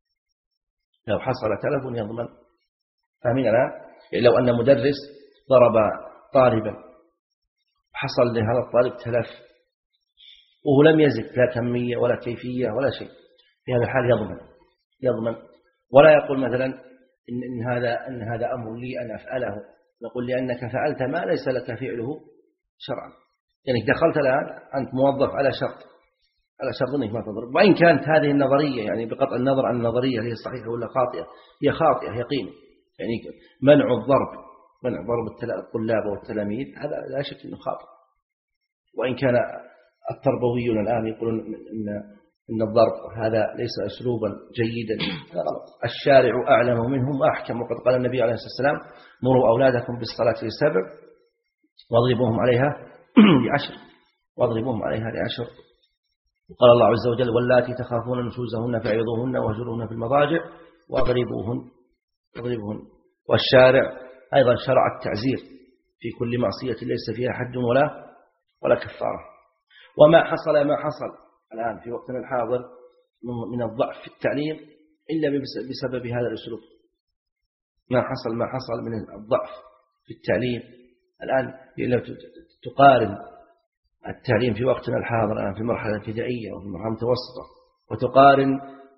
لو حصل تلف يضمن. فاهمين الآن؟ يعني لو أن مدرس ضرب طالبا حصل لهذا الطالب تلف وهو لم يزد لا كمية ولا كيفية ولا شيء، في هذا الحال يضمن، يضمن. ولا يقول مثلا إن, إن هذا أن هذا أمر لي أن أفعله، نقول لأنك فعلت ما ليس لك فعله شرعا. يعني دخلت الآن أنت موظف على شرط، على شرط أنك ما تضرب، وإن كانت هذه النظرية يعني بقطع النظر عن النظرية هي صحيحة ولا خاطئة، هي خاطئة يقينا. يعني منع الضرب، منع ضرب الطلاب والتلاميذ هذا لا شك أنه خاطئ. وإن كان التربويون الآن يقولون إن إن الضرب هذا ليس أسلوبا جيدا، الشارع أعلم منهم وأحكم. وقد قال النبي عليه الصلاة والسلام مروا أولادكم بالصلاة لسبع واضربوهم عليها لعشر، واضربوهم عليها لعشر. وقال الله عز وجل واللاتي تخافون نشوزهن فعظوهن واهجروهن في المضاجع واضربوهن، واضربوهن. والشارع أيضا شرع التعزير في كل معصية ليس فيها حد ولا ولا كفارة. وما حصل ما حصل الآن في وقتنا الحاضر من الضعف في التعليم إلا بسبب هذا الأسلوب. ما حصل ما حصل من الضعف في التعليم الآن، لو تقارن التعليم في وقتنا الحاضر الآن في المرحلة الابتدائية وفي المرحلة المتوسطة وتقارن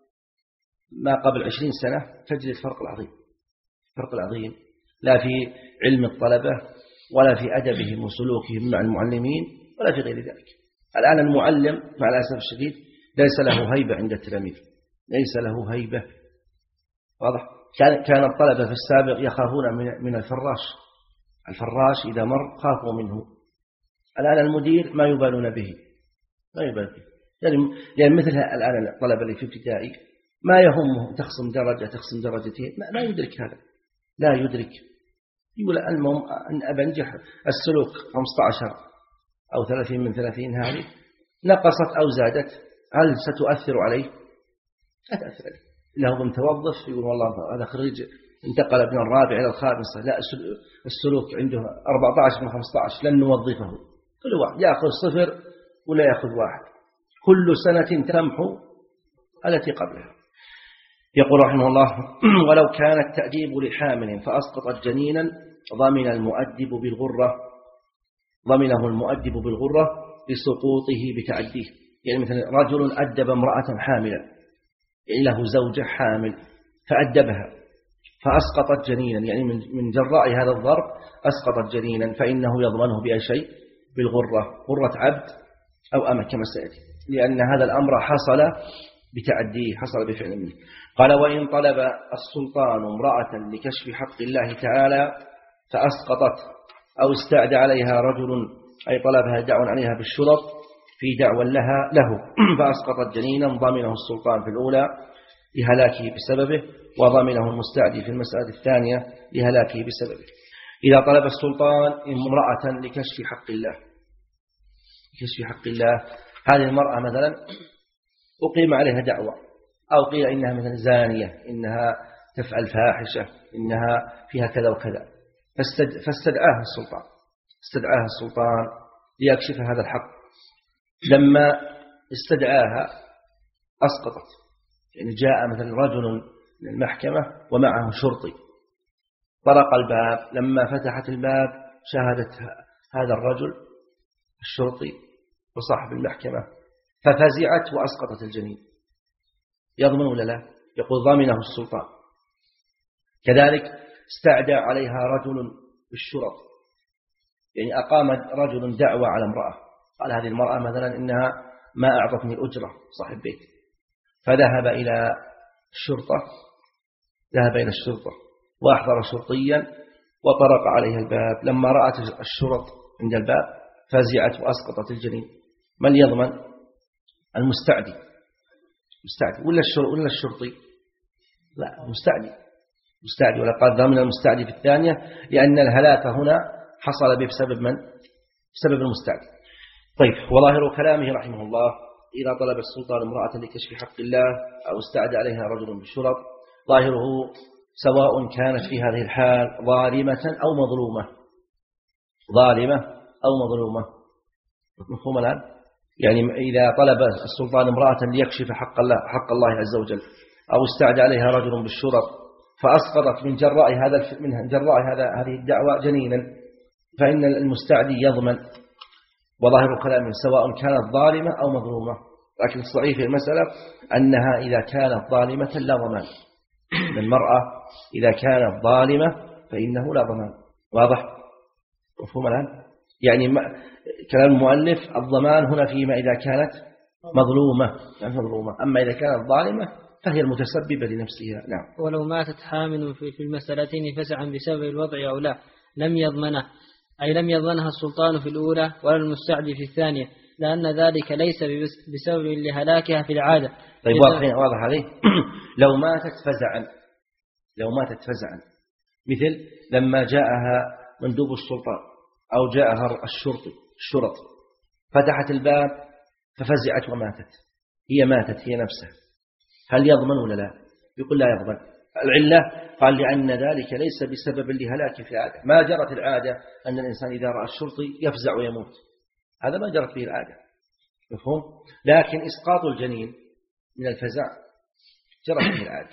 ما قبل عشرين سنة تجد الفرق العظيم، الفرق العظيم لا في علم الطلبة ولا في أدبهم وسلوكهم مع المعلمين ولا في غير ذلك. الآن المعلم مع الأسف الشديد ليس له هيبة عند التلاميذ، ليس له هيبة. واضح؟ كان كان الطلبة في السابق يخافون من من الفراش، الفراش إذا مر خافوا منه. الآن المدير ما يبالون به، ما يبالون به. يعني يعني مثل الآن الطلبة اللي في ابتدائي ما يهمه تخصم درجة تخصم درجتين، ما, ما يدرك هذا، لا يدرك. يقول المهم أن أبنجح السلوك خمسة عشر أو ثلاثين من ثلاثين هذه نقصت أو زادت هل ستؤثر عليه؟ لا تأثر عليه. له متوظف يقول والله هذا خريج انتقل من الرابع إلى الخامسة، لا السلوك عنده أربعة عشر من خمسة عشر لن نوظفه. كل واحد يأخذ صفر ولا يأخذ واحد، كل سنة تمحو التي قبلها. يقول رحمه الله ولو كان التأديب لحامل فأسقطت جنينا ضمن المؤدب بالغرة، ضمنه المؤدب بالغرة لسقوطه بتعديه. يعني مثلا رجل أدب امرأة حاملا، يعني له زوجة حامل فأدبها فأسقطت جنينا، يعني من جراء هذا الضرب أسقطت جنينا، فإنه يضمنه بأي شيء؟ بالغرة، غرة عبد أو أمة كما سيأتي، لأن هذا الأمر حصل بتعديه، حصل بفعل منه. قال وإن طلب السلطان امرأة لكشف حق الله تعالى فأسقطت أو استعدى عليها رجل، أي طلبها دعوى عليها بالشرط في دعوى لها له فأسقطت جنينا، ضمنه السلطان في الأولى لهلاكه بسببه، وضمنه المستعدي في المسألة الثانية لهلاكه بسببه. إذا طلب السلطان امرأة لكشف حق الله، كشف حق الله، هذه المرأة مثلا أقيم عليها دعوة، أو قيل إنها مثلا زانية، إنها تفعل فاحشة، إنها فيها كذا وكذا، فاستدعاها السلطان استدعاها السلطان ليكشف هذا الحق. لما استدعاها أسقطت، يعني جاء مثلا رجل من المحكمة ومعه شرطي، طرق الباب، لما فتحت الباب شاهدت هذا الرجل الشرطي وصاحب المحكمة ففزعت وأسقطت الجنين، يضمن ولا لا؟ يقول ضامنه السلطان. كذلك استعدى عليها رجل بالشرط، يعني أقام رجل دعوة على امرأة، قال هذه المرأة مثلا إنها ما أعطتني أجرة، صاحب بيت، فذهب إلى الشرطة ذهب إلى الشرطة وأحضر شرطيا وطرق عليها الباب، لما رأت الشرط عند الباب فزعت وأسقطت الجنين. من يضمن؟ المستعدي مستعدي ولا الشرطي ولا الشرطي؟ لا، مستعدي مستعدي، ولقد ضمن المستعدي في الثانية، لأن الهلاك هنا حصل بسبب من؟ بسبب المستعدي. طيب، وظاهر كلامه رحمه الله إذا طلب السلطان امرأة لكشف حق الله أو استعدى عليها رجل بالشرط، ظاهره سواء كانت في هذه الحال ظالمة أو مظلومة، ظالمة أو مظلومة. مفهوم الآن؟ يعني إذا طلب السلطان امرأة ليكشف حق الله حق الله عز وجل، أو استعدى عليها رجل بالشرط فأسقطت من جراء هذا من جراء هذا هذه الدعوة جنينا، فإن المستعدي يضمن. وظاهر كلامه سواء كانت ظالمة أو مظلومة، لكن الصحيح في المسألة أنها إذا كانت ظالمة لا ضمان. المرأة إذا كانت ظالمة فإنه لا ضمان. واضح؟ مفهوم الآن؟ يعني كلام المؤلف الضمان هنا فيما إذا كانت مظلومة، يعني مظلومة، أما إذا كانت ظالمة فهي المتسببة لنفسها. نعم. ولو ماتت حامل في المسألتين فزعا بسبب الوضع أو لا لم يضمنه، أي لم يضمنها السلطان في الأولى ولا المستعدي في الثانية، لأن ذلك ليس بسبب لهلاكها في العادة. طيب، واضح واضح عليه. لو ماتت فزعا لو ماتت فزعا مثل لما جاءها مندوب السلطان أو جاءها الشرطي الشرط فتحت الباب ففزعت وماتت، هي ماتت هي نفسها، هل يضمن ولا لا؟ يقول لا يضمن. العلة قال لأن ذلك ليس بسبب لهلاك في العادة، ما جرت العادة أن الإنسان إذا رأى الشرطي يفزع ويموت، هذا ما جرت به العادة، مفهوم؟ لكن إسقاط الجنين من الفزع جرت به العادة.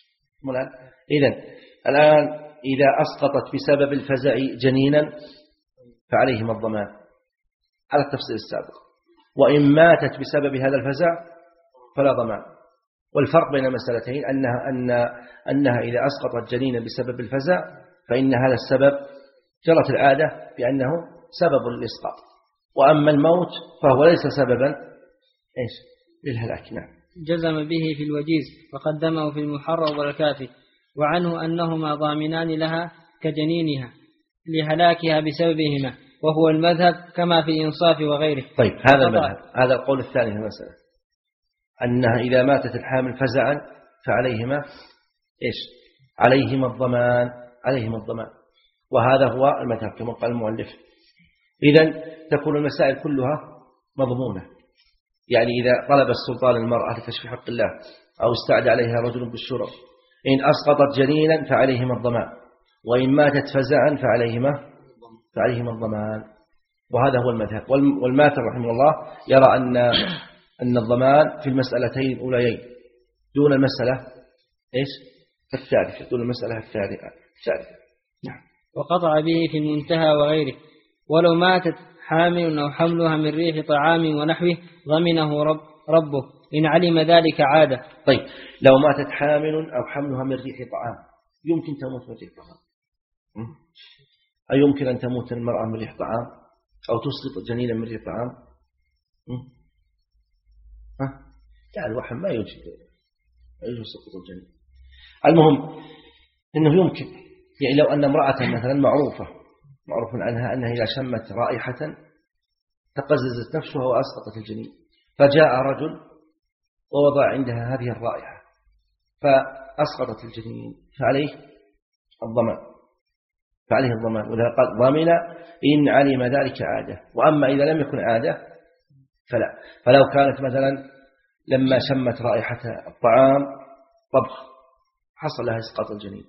إذن الآن إذا أسقطت بسبب الفزع جنينا فعليهم الضمان على التفصيل السابق، وإن ماتت بسبب هذا الفزع فلا ضمان. والفرق بين المسألتين أنها, أن أنها إذا أسقطت جنينا بسبب الفزع فإن هذا السبب جرت العادة بأنه سبب للإسقاط، وأما الموت فهو ليس سببا إيش للهلاك. نعم. جزم به في الوجيز وقدمه في المحرر والكافي، وعنه أنهما ضامنان لها كجنينها لهلاكها بسببهما، وهو المذهب كما في الإنصاف وغيره. طيب، هذا المذهب، هذا القول الثاني في المسألة، أنها إذا ماتت الحامل فزعا فعليهما إيش؟ عليهما الضمان عليهما الضمان وهذا هو المذهب كما قال المؤلف. إذن تكون المسائل كلها مضمونة، يعني إذا طلب السلطان المرأة لكشف حق الله أو استعدى عليها رجل بالشرط، إن أسقطت جنينا فعليهما الضمان، وإن ماتت فزعا فعليهما فعليهما الضمان، وهذا هو المذهب. والماتر رحمه الله يرى أن أن الضمان في المسألتين الأوليين دون المسألة إيش الثالثة دون المسألة الثالثة. نعم. وقطع به في المنتهى وغيره. ولو ماتت حامل أو حملها من ريح طعام ونحوه ضمنه رب ربه إن علم ذلك عادة. طيب، لو ماتت حامل أو حملها من ريح طعام، يمكن تموت من ريح طعام، أيمكن أن تموت المرأة من ريح طعام أو تسقط جنينا من ريح طعام؟ ها؟ لا، الوحم ما يوجد يوجد سقط الجنين. المهم إنه يمكن، يعني لو أن امرأة مثلا معروفة معروف عنها أنها إذا شمت رائحة تقززت نفسها وأسقطت الجنين، فجاء رجل ووضع عندها هذه الرائحة فأسقطت الجنين، فعليه الضمان فعليه الضمان وإذا قال ضمن إن علم ذلك عادة. وأما إذا لم يكن عادة فلا. فلو كانت مثلا لما شمت رائحة الطعام طبخ حصل لها إسقاط الجنين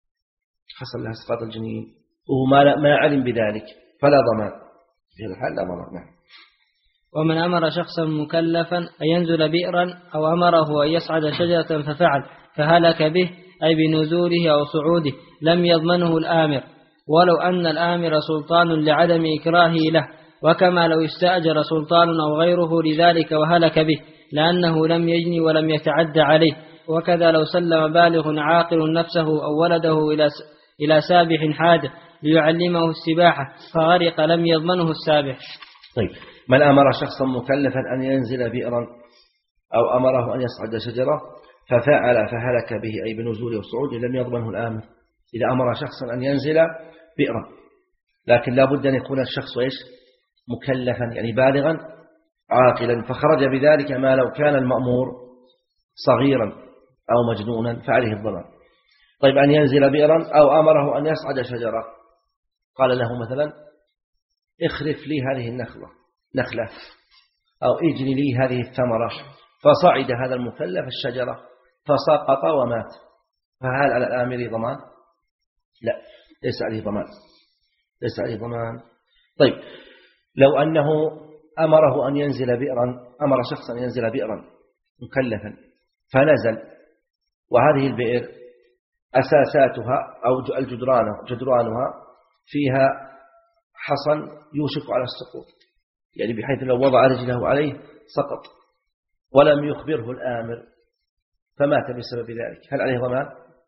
حصل لها إسقاط الجنين وهو ما ما علم بذلك فلا ضمان، في هذا الحال لا ضمان. نعم. ومن أمر شخصا مكلفا أن ينزل بئرا أو أمره أن يصعد شجرة ففعل فهلك به أي بنزوله أو صعوده لم يضمنه الآمر، ولو أن الآمر سلطان لعدم إكراهه له، وكما لو استأجر سلطان أو غيره لذلك وهلك به لأنه لم يجني ولم يتعد عليه. وكذا لو سلم بالغ عاقل نفسه أو ولده إلى سابح حادث ليعلمه السباحة فغرق لم يضمنه السابح. طيب، من أمر شخصا مكلفا أن ينزل بئرا أو أمره أن يصعد شجرة ففعل فهلك به أي بنزوله وصعوده لم يضمنه الآمر. إذا أمر شخصا أن ينزل بئرا، لكن لا بد أن يكون الشخص إيش؟ مكلفا، يعني بالغا عاقلا، فخرج بذلك ما لو كان المأمور صغيرا أو مجنونا فعليه الضمان. طيب، أن ينزل بئرا أو أمره أن يصعد شجرة، قال له مثلا اخرف لي هذه النخلة نخلة أو اجني لي هذه الثمرة، فصعد هذا المكلف الشجرة فسقط ومات، فهل على الآمر ضمان؟ لا، ليس عليه ضمان ليس عليه ضمان. طيب، لو أنه أمره أن ينزل بئرا أمر شخصا أن ينزل بئرا مكلفا فنزل، وهذه البئر أساساتها أو الجدران جدرانها فيها حصن يوشك على السقوط، يعني بحيث لو وضع رجله عليه سقط ولم يخبره الآمر فمات بسبب ذلك، هل عليه ضمان؟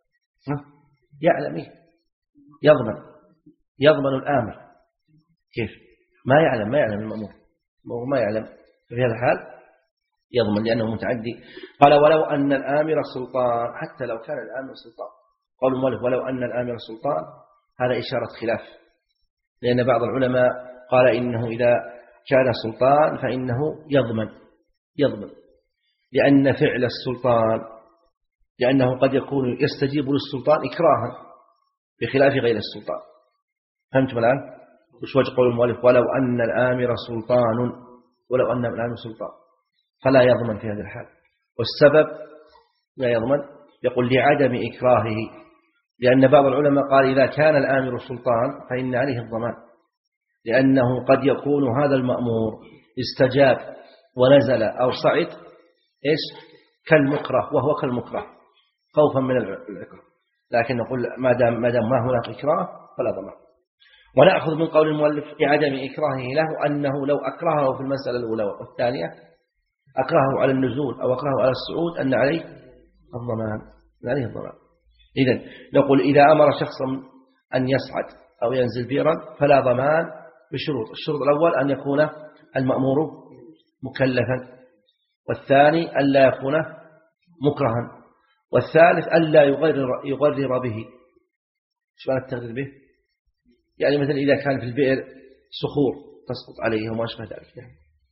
يعلم إيه؟ يضمن يضمن الآمر. كيف؟ ما يعلم ما يعلم المأمور ما يعلم، في هذا الحال يضمن لأنه متعدي. قال ولو أن الآمر سلطان، حتى لو كان الآمر سلطان، قال المؤلف ولو أن الآمر سلطان، هذا إشارة خلاف، لأن بعض العلماء قال إنه إذا كان سلطان فإنه يضمن يضمن لأن فعل السلطان لأنه قد يكون يستجيب للسلطان إكراها بخلاف غير السلطان. فهمتم الآن؟ وش وجه قول المؤلف ولو أن الآمر سلطان، ولو أن الآمر سلطان فلا يضمن في هذا الحال. والسبب لا يضمن، يقول لعدم إكراهه، لأن بعض العلماء قال إذا كان الآمر سلطان فإن عليه الضمان، لأنه قد يكون هذا المأمور استجاب ونزل أو صعد إيش كالمكره، وهو كالمكره خوفا من العقاب، لكن نقول ما دام ما دام ما هناك إكراه فلا ضمان. ونأخذ من قول المؤلف لعدم إكراهه له أنه لو أكرهه في المسألة الأولى والثانية أكرهه على النزول أو أكرهه على الصعود أن عليه الضمان عليه الضمان. إذن نقول إذا أمر شخصا أن يصعد أو ينزل بئرا فلا ضمان بشروط. الشروط الأول أن يكون المأمور مكلفا، والثاني ألا يكون مكرها، والثالث ألا يغرر, يغرر به. شو معنى التغرير به؟ يعني مثلا إذا كان في البئر صخور تسقط عليه وما أشبه ذلك.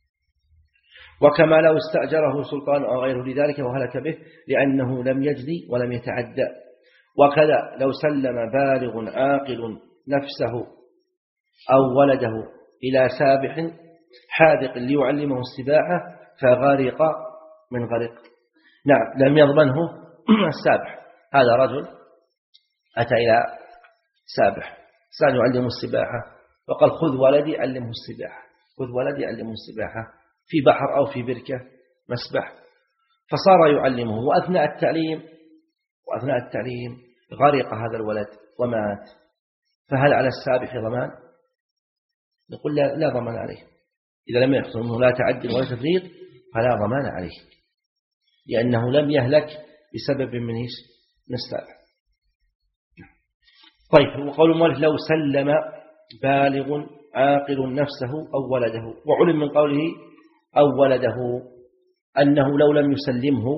وكما لو استأجره سلطان أو غيره لذلك وهلك به لأنه لم يجني ولم يتعدى. وكذا لو سلم بالغ عاقل نفسه أو ولده إلى سابح حاذق ليعلمه السباحة فغرق من غرق. نعم، لم يضمنه السابح. هذا رجل أتى إلى سابح سأل يعلمه السباحة وقال خذ ولدي علمه السباحة خذ ولدي علمه السباحة في بحر أو في بركة مسبح، فصار يعلمه، وأثناء التعليم وأثناء التعليم غرق هذا الولد ومات، فهل على السابح ضمان؟ نقول لا, لا ضمان عليه. إذا لم يحصل منه لا تعد ولا تفريط فلا ضمان عليه، لأنه لم يهلك بسبب من إيش؟ من السابح. طيب، وقول المؤلف لو سلم بالغ عاقل نفسه أو ولده، وعلم من قوله أو ولده أنه لو لم يسلمه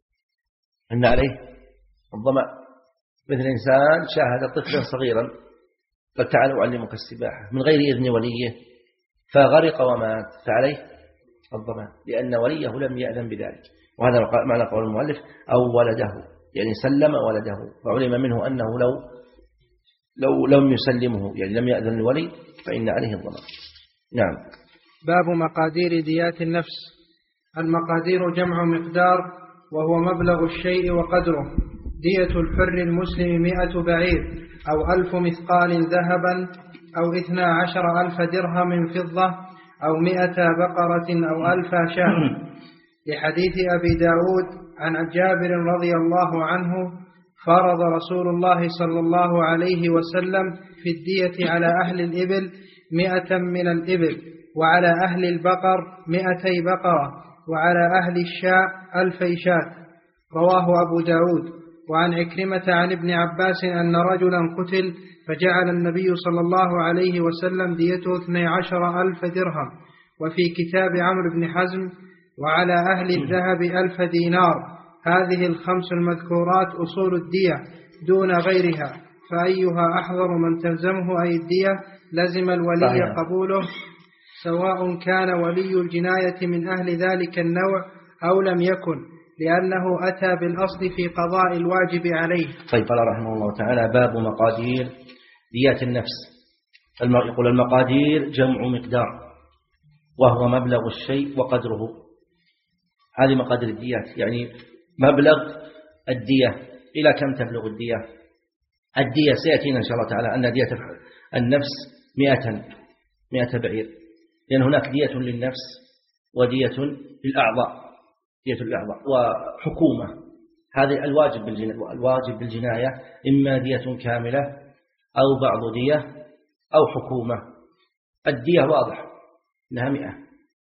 أن عليه الضمان، مثل إنسان شاهد طفلا صغيرا قال تعالوا أعلمك السباحة من غير إذن وليه فغرق ومات، فعليه الضمان لأن وليه لم يأذن بذلك. وهذا معنى قول المؤلف أو ولده، يعني سلم ولده، فعلم منه أنه لو لو لم يسلمه يعني لم يأذن الولي فإن عليه الضمان. نعم. باب مقادير ديات النفس. المقادير جمع مقدار وهو مبلغ الشيء وقدره. دية الحر المسلم مئة بعير أو ألف مثقال ذهبا أو اثنا عشر ألف درهم فضة أو مئة بقرة أو ألف شاة. لحديث أبي داود عن جابر رضي الله عنه فرض رسول الله صلى الله عليه وسلم في الدية على أهل الإبل مئة من الإبل، وعلى أهل البقر مئتي بقرة، وعلى أهل الشاء ألفي شاة. رواه أبو داود. وعن عكرمة عن ابن عباس أن رجلا قتل فجعل النبي صلى الله عليه وسلم ديته اثني عشر ألف درهم. وفي كتاب عمرو بن حزم وعلى أهل الذهب ألف دينار. هذه الخمس المذكورات أصول الدية دون غيرها، فأيها أحضر من تلزمه أي الدية لزم الولي قبوله، سواء كان ولي الجناية من أهل ذلك النوع أو لم يكن، لأنه أتى بالأصل في قضاء الواجب عليه. طيب، قال رحمه الله تعالى باب مقادير ديات النفس. يقول المقادير جمع مقدار وهو مبلغ الشيء وقدره. هذه مقادير الديات، يعني مبلغ الدية إلى كم تبلغ الدية. الدية سيأتينا إن شاء الله تعالى أن دية النفس مئة مئة بعير، لأن هناك دية للنفس ودية للأعضاء، دية الأعضاء وحكومة. هذا الواجب بالجناية، الواجب بالجناية إما دية كاملة أو بعض دية أو حكومة. الدية واضح أنها مئة،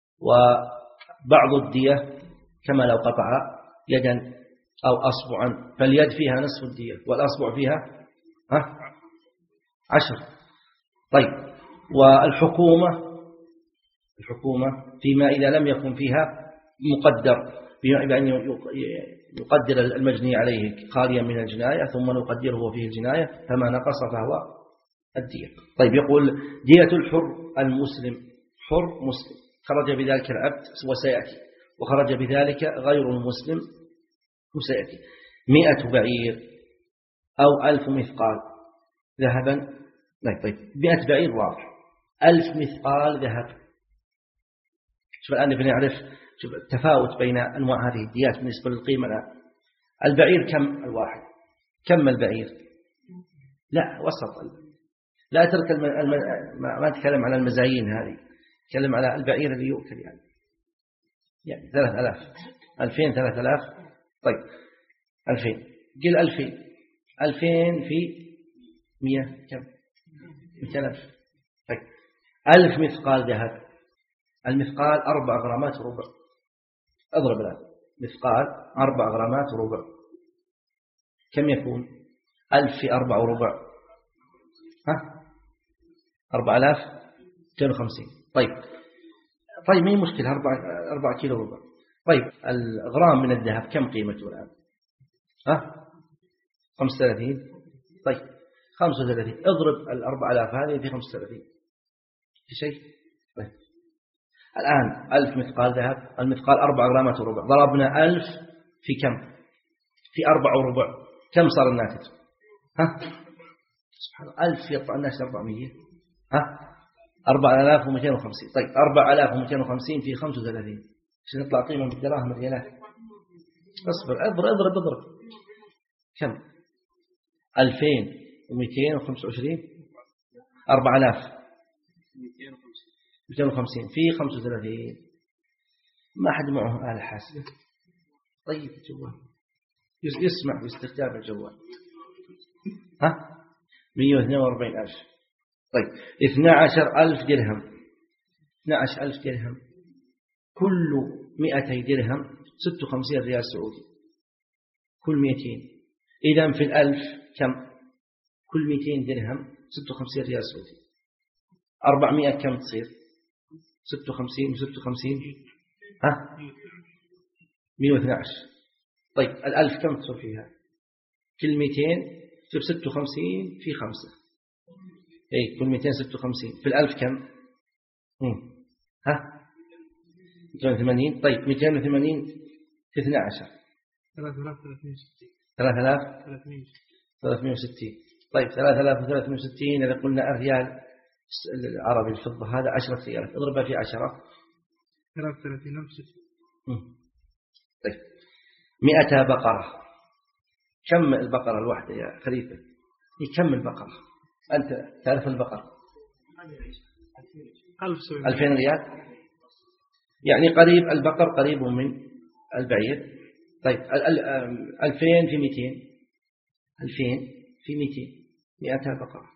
وبعض الدية كما لو قطع يدا أو أصبعا فاليد فيها نصف الدية والأصبع فيها ها عشر. طيب، والحكومة الحكومة فيما إذا لم يكن فيها مقدر، بأن يقدر المجني عليه خاليا من الجناية ثم نقدره فيه الجناية، فما نقص فهو الدية. طيب، يقول دية الحر المسلم، حر مسلم خرج بذلك العبد وسيأتي، وخرج بذلك غير المسلم وسيأتي. مئة بعير أو ألف مثقال ذهبا. طيب، مئة بعير واضح، ألف مثقال ذهب. شوف الآن بنعرف شوف التفاوت بين أنواع هذه الديات بالنسبة للقيمة الآن. البعير كم الواحد؟ كم البعير؟ لا، وسط. لا أترك الم... الم... ما أتكلم على المزايين هذه، أتكلم على البعير اللي يؤكل يعني يعني ثلاث ألاف ألفين ثلاث ألاف. طيب، ألفين قل ألفين ألفين في مئة كم؟ مئتين ألف. طيب، ألف مثقال ذهب. المثقال أربع غرامات وربع. أضرب الآن مثقال أربع غرامات وربع كم يكون؟ ألف في أربع وربع ها أربع آلاف مئتين وخمسين. طيب طيب ما هي مشكلة، أربع أربع كيلو ربع. طيب، الغرام من الذهب كم قيمته الآن؟ ها خمسة وثلاثين. طيب، خمسة وثلاثين اضرب الأربع آلاف هذه في خمسة وثلاثين في شيء. طيب، الآن ألف مثقال ذهب، المثقال أربع غرامات وربع، ضربنا ألف في كم؟ في أربع وربع، كم صار الناتج؟ ها سبحان الله، ألف يطلع الناس أربعمية، ها أربع آلاف ومئتين وخمسين. طيب، أربع آلاف ومئتين وخمسين في خمسة وثلاثين عشان يطلع قيمة بالدراهم الريالات. اصبر اضرب اضرب اضرب كم؟ ألفين ومئتين وخمسة وعشرين أربع آلاف مئتين وخمسين في خمسة وثلاثين. ما حد معه آلة حاسبة؟ طيب، الجوال يسمع باستخدام الجوال. ها مئة واثنين وأربعين ألف. طيب، اثنا عشر ألف درهم. اثنا عشر ألف درهم كل مئتي درهم ستة وخمسين ريال سعودي كل مئتين. إذن في الألف كم؟ كل مئتين درهم ستة وخمسين ريال سعودي. أربعمائة كم تصير؟ ستة وخمسين وستة وخمسين ها مئة واثني عشر. طيب الألف كم تصير فيها؟ كل مئتين تصير ستة وخمسين في خمسة، أي كل مئتين ستة وخمسين. في الألف كم؟ هم. ها مئتين وثمانين. طيب مئتين وثمانين في اثني عشر ثلاثة آلاف وثلاثمائة وستين. ثلاثة آلاف وثلاثمائة وستين. طيب ثلاثة آلاف وثلاثمائة وستين إذا قلنا الريال العربي الفضة هذا عشرة ريالات، اضربها في عشرة ثلاثة وثلاثين ألف وستين. طيب مئة بقرة، كم البقرة الواحدة يا خليفة؟ كم البقرة؟ أنت تعرف البقرة؟ ألفين ريال، يعني قريب البقر قريب من البعير. طيب ألفين في مئتين، ألفين في مئتين، مئة بقرة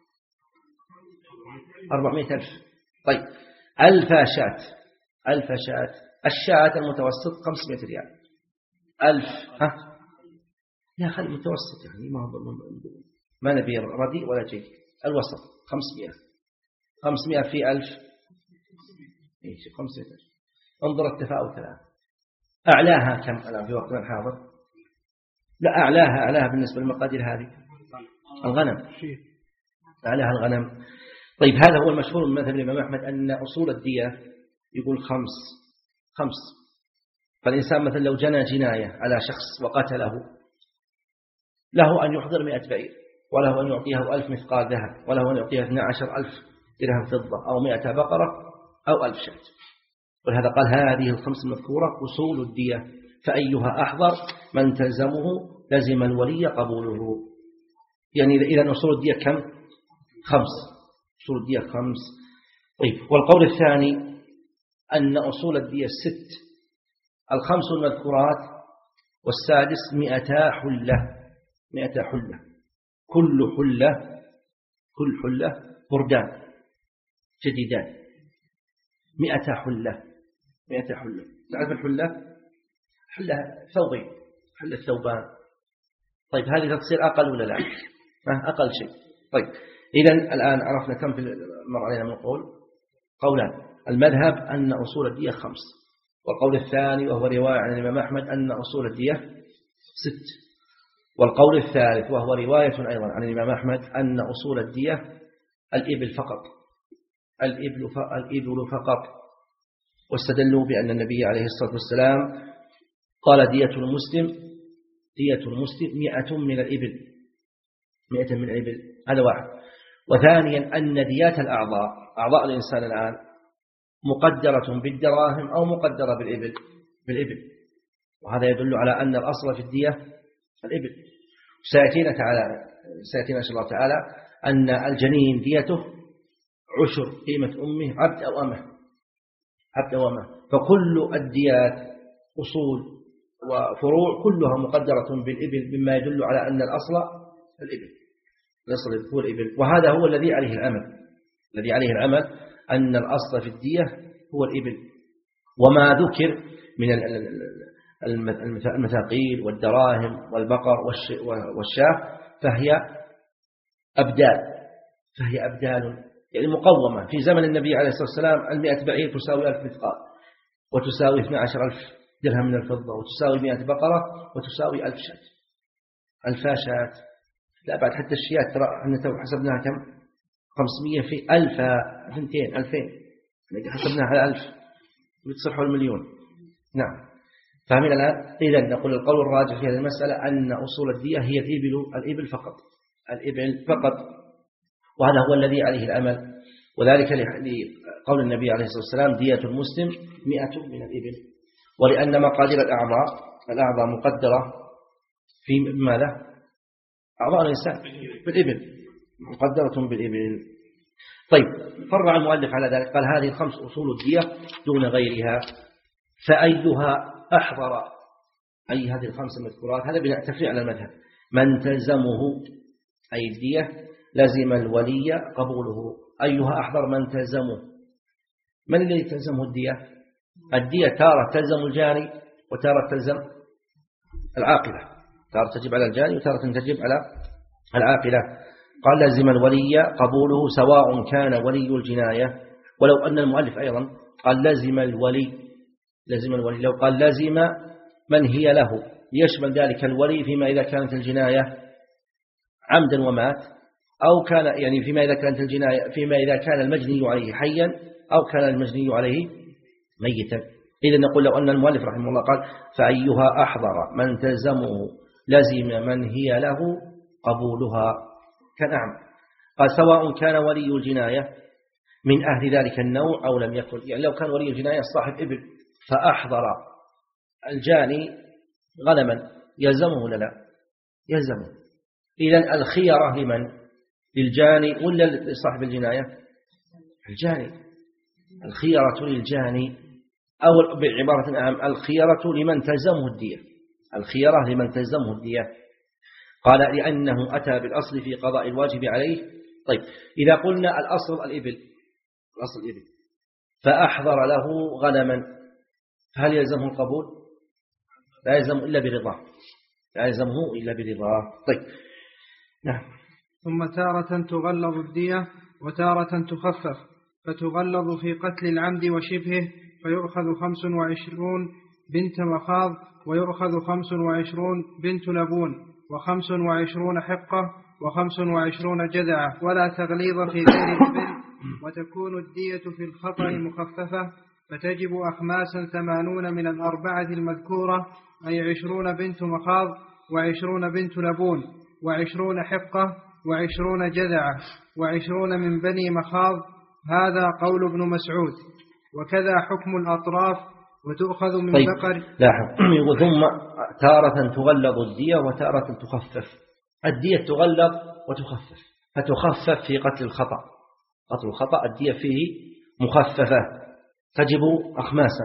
أربعمائة ألف. طيب ألف شاة، ألف شاة، الشاة المتوسط خمسمائة ريال. ألف ها يا خلي متوسط، يعني ما هو ما نبي رديء ولا جيد، الوسط خمسمائة. خمسمائة في ألف إيش خمسمائة ألف. انظر التفاوت الآن. أعلاها كم الآن في وقتنا الحاضر؟ لا أعلاها أعلاها بالنسبة للمقادير هذه الغنم، أعلاها الغنم. طيب هذا هو المشهور من مذهب الإمام أحمد أن أصول الدية يقول خمس خمس. فالإنسان مثلا لو جنى جناية على شخص وقتله له أن يحضر مئة بعير، وله أن يعطيه ألف مثقال ذهب، وله أن يعطيه اثني عشر ألف درهم فضة، أو مئة بقرة، أو ألف شاة. ولهذا قال هذه الخمس المذكورة أصول الدية، فأيها أحضر من تلزمه لزم الولي قبوله. يعني إذا أصول الدية كم؟ خمس. أصول الدية خمس. طيب والقول الثاني أن أصول الدية ست، الخمس المذكورات والسادس مئتا حلة، مئتا حلة، كل حلة كل حلة بردان جديدان، مئتا حلة، مئتا حلة. تعرف الحلة؟ حلة ثوبين، حلة ثوبان. طيب هذه تصير أقل ولا لا؟ أقل شيء. طيب إذن الآن عرفنا كم في مر علينا من قول. قولان، المذهب أن أصول الدية خمس، والقول الثاني وهو رواية عن الإمام أحمد أن أصول الدية ست، والقول الثالث وهو رواية أيضا عن الإمام أحمد أن أصول الدية الإبل فقط، الإبل الإبل فقط. واستدلوا بأن النبي عليه الصلاة والسلام قال دية المسلم دية المسلم مئة من الإبل، مئة من الإبل. هذا واحد. وثانيا أن ديات الأعضاء، أعضاء الإنسان الآن مقدرة بالدراهم أو مقدرة بالإبل، بالإبل. وهذا يدل على أن الأصل في الدية الإبل. سيأتينا تعالى سيأتينا إن شاء الله تعالى أن الجنين ديته عشر قيمة أمه عبد أو أمه، عبد أو أمه. فكل الديات أصول وفروع كلها مقدرة بالإبل، مما يدل على أن الأصل الإبل، الأصل هو الإبل. وهذا هو الذي عليه العمل، الذي عليه العمل أن الأصل في الدية هو الإبل. وما ذكر من المثاقيل والدراهم والبقر والشاة فهي أبدال، فهي أبدال يعني مقومة. في زمن النبي عليه الصلاة والسلام المئة بعير تساوي ألف مثقال، وتساوي اثني عشر ألف درهم من الفضة، وتساوي مئة بقرة، وتساوي ألف شاة، ألفا شاة. لا بعد حتى الشيات ترى احنا تو حسبناها كم؟ خمسمية في ألف اثنتين ألفين، حسبناها على ألف بتصح المليون. نعم فاهمين الآن؟ إذن نقول القول الراجح في هذه المسألة أن أصول الدية هي الإبل، الإبل فقط، الإبل فقط. وهذا هو الذي عليه الأمل. وذلك لقول النبي عليه الصلاة والسلام دية المسلم مئة من الإبل. ولأن مقادير الأعضاء الأعضاء مقدرة في ماذا؟ أعضاء الإنسان بالإبل، مقدرة بالإبل. طيب فرع المؤلف على ذلك قال هذه الخمس أصول الدية دون غيرها، فأيها أحضر، أي هذه الخمس المذكورات. هذا بناء تفريع على المذهب. من تلزمه أي الدية لزم الولي قبوله. أيها أحضر من تلزمه، من الذي تلزمه الدية؟ الدية تارة تلزم الجاني وتارة تلزم العاقلة، تارة تجب على الجاني وتارة تجب على العاقلة. قال لازم الولي قبوله سواء كان ولي الجناية، ولو أن المؤلف أيضا قال لازم الولي لازم الولي لو قال لازم من هي له يشمل ذلك الولي فيما إذا كانت الجناية عمدا ومات، أو كان يعني فيما إذا كانت الجناية فيما إذا كان المجني عليه حيا أو كان المجني عليه ميتا. إذا نقول لو أن المؤلف رحمه الله قال فأيها أحضر من تلزمه لزم من هي له قبولها كنعم. قال سواء كان ولي الجناية من أهل ذلك النوع أو لم يكن، يعني لو كان ولي الجناية صاحب إبل فأحضر الجاني غنما يلزمه ولا لا؟ يلزمه. إذن الخيرة لمن؟ للجاني ولا لصاحب الجناية؟ الجاني. الخيرة للجاني، أو بعبارة أعم الخيرة لمن تلزمه الدية، الخيرة لمن تلزمه الدية. قال لأنه أتى بالأصل في قضاء الواجب عليه. طيب إذا قلنا الأصل الإبل الأصل الإبل فأحضر له غنما فهل يلزمه القبول؟ لا يلزم إلا برضاه، لا يلزمه إلا برضاه. طيب نعم. ثم تارة تغلظ الدية وتارة تخفف، فتغلظ في قتل العمد وشبهه فيؤخذ خمس وعشرون بنت مخاض، ويؤخذ خمس وعشرون بنت لبون، وخمس وعشرون حقة، وخمس وعشرون جدعة، ولا تغليظ في غير الإبل. وتكون الدية في الخطأ مخففة، فتجب أخماسا ثمانون من الأربعة المذكورة، أي عشرون بنت مخاض، وعشرون بنت لبون، وعشرون حقة، وعشرون جدعة، وعشرون من بني مخاض. هذا قول ابن مسعود. وكذا حكم الأطراف، وتؤخذ من طيب. بقر. لاحظ ثم تارة تغلظ الدية وتارة تخفف. الدية تغلظ وتخفف، فتخفف في قتل الخطأ، قتل الخطأ الدية فيه مخففة تجب أخماسا،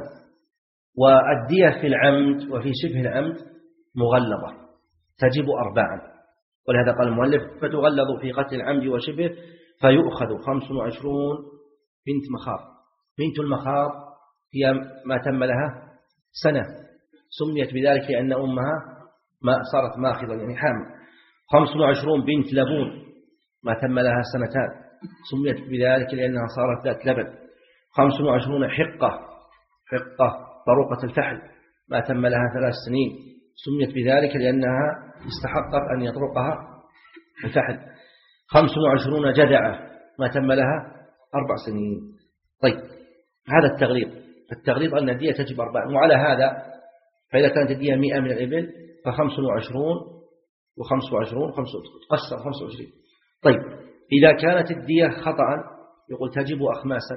والدية في العمد وفي شبه العمد مغلظة تجب أرباعا. ولهذا قال المؤلف فتغلظ في قتل العمد وشبه فيؤخذ خمس وعشرون بنت مخاض. بنت المخاض هي ما تم لها سنة، سميت بذلك لأن أمها ما صارت ماخضا يعني حامل. خمس وعشرون بنت لبون ما تم لها سنتان، سميت بذلك لأنها صارت ذات لبن. خمس وعشرون حقة، حقة طروقة الفحل ما تم لها ثلاث سنين، سميت بذلك لأنها استحقت أن يطرقها الفحل. خمس وعشرون جدعة ما تم لها أربع سنين. طيب هذا التغليظ. التغليظ أن الدية تجب أربعة، وعلى هذا فإذا كانت الدية مئة من الإبل فخمس وعشرون وخمس وعشرون خمسة تقسم خمس وعشرين. طيب إذا كانت الدية خطأ يقول تجب أخماسا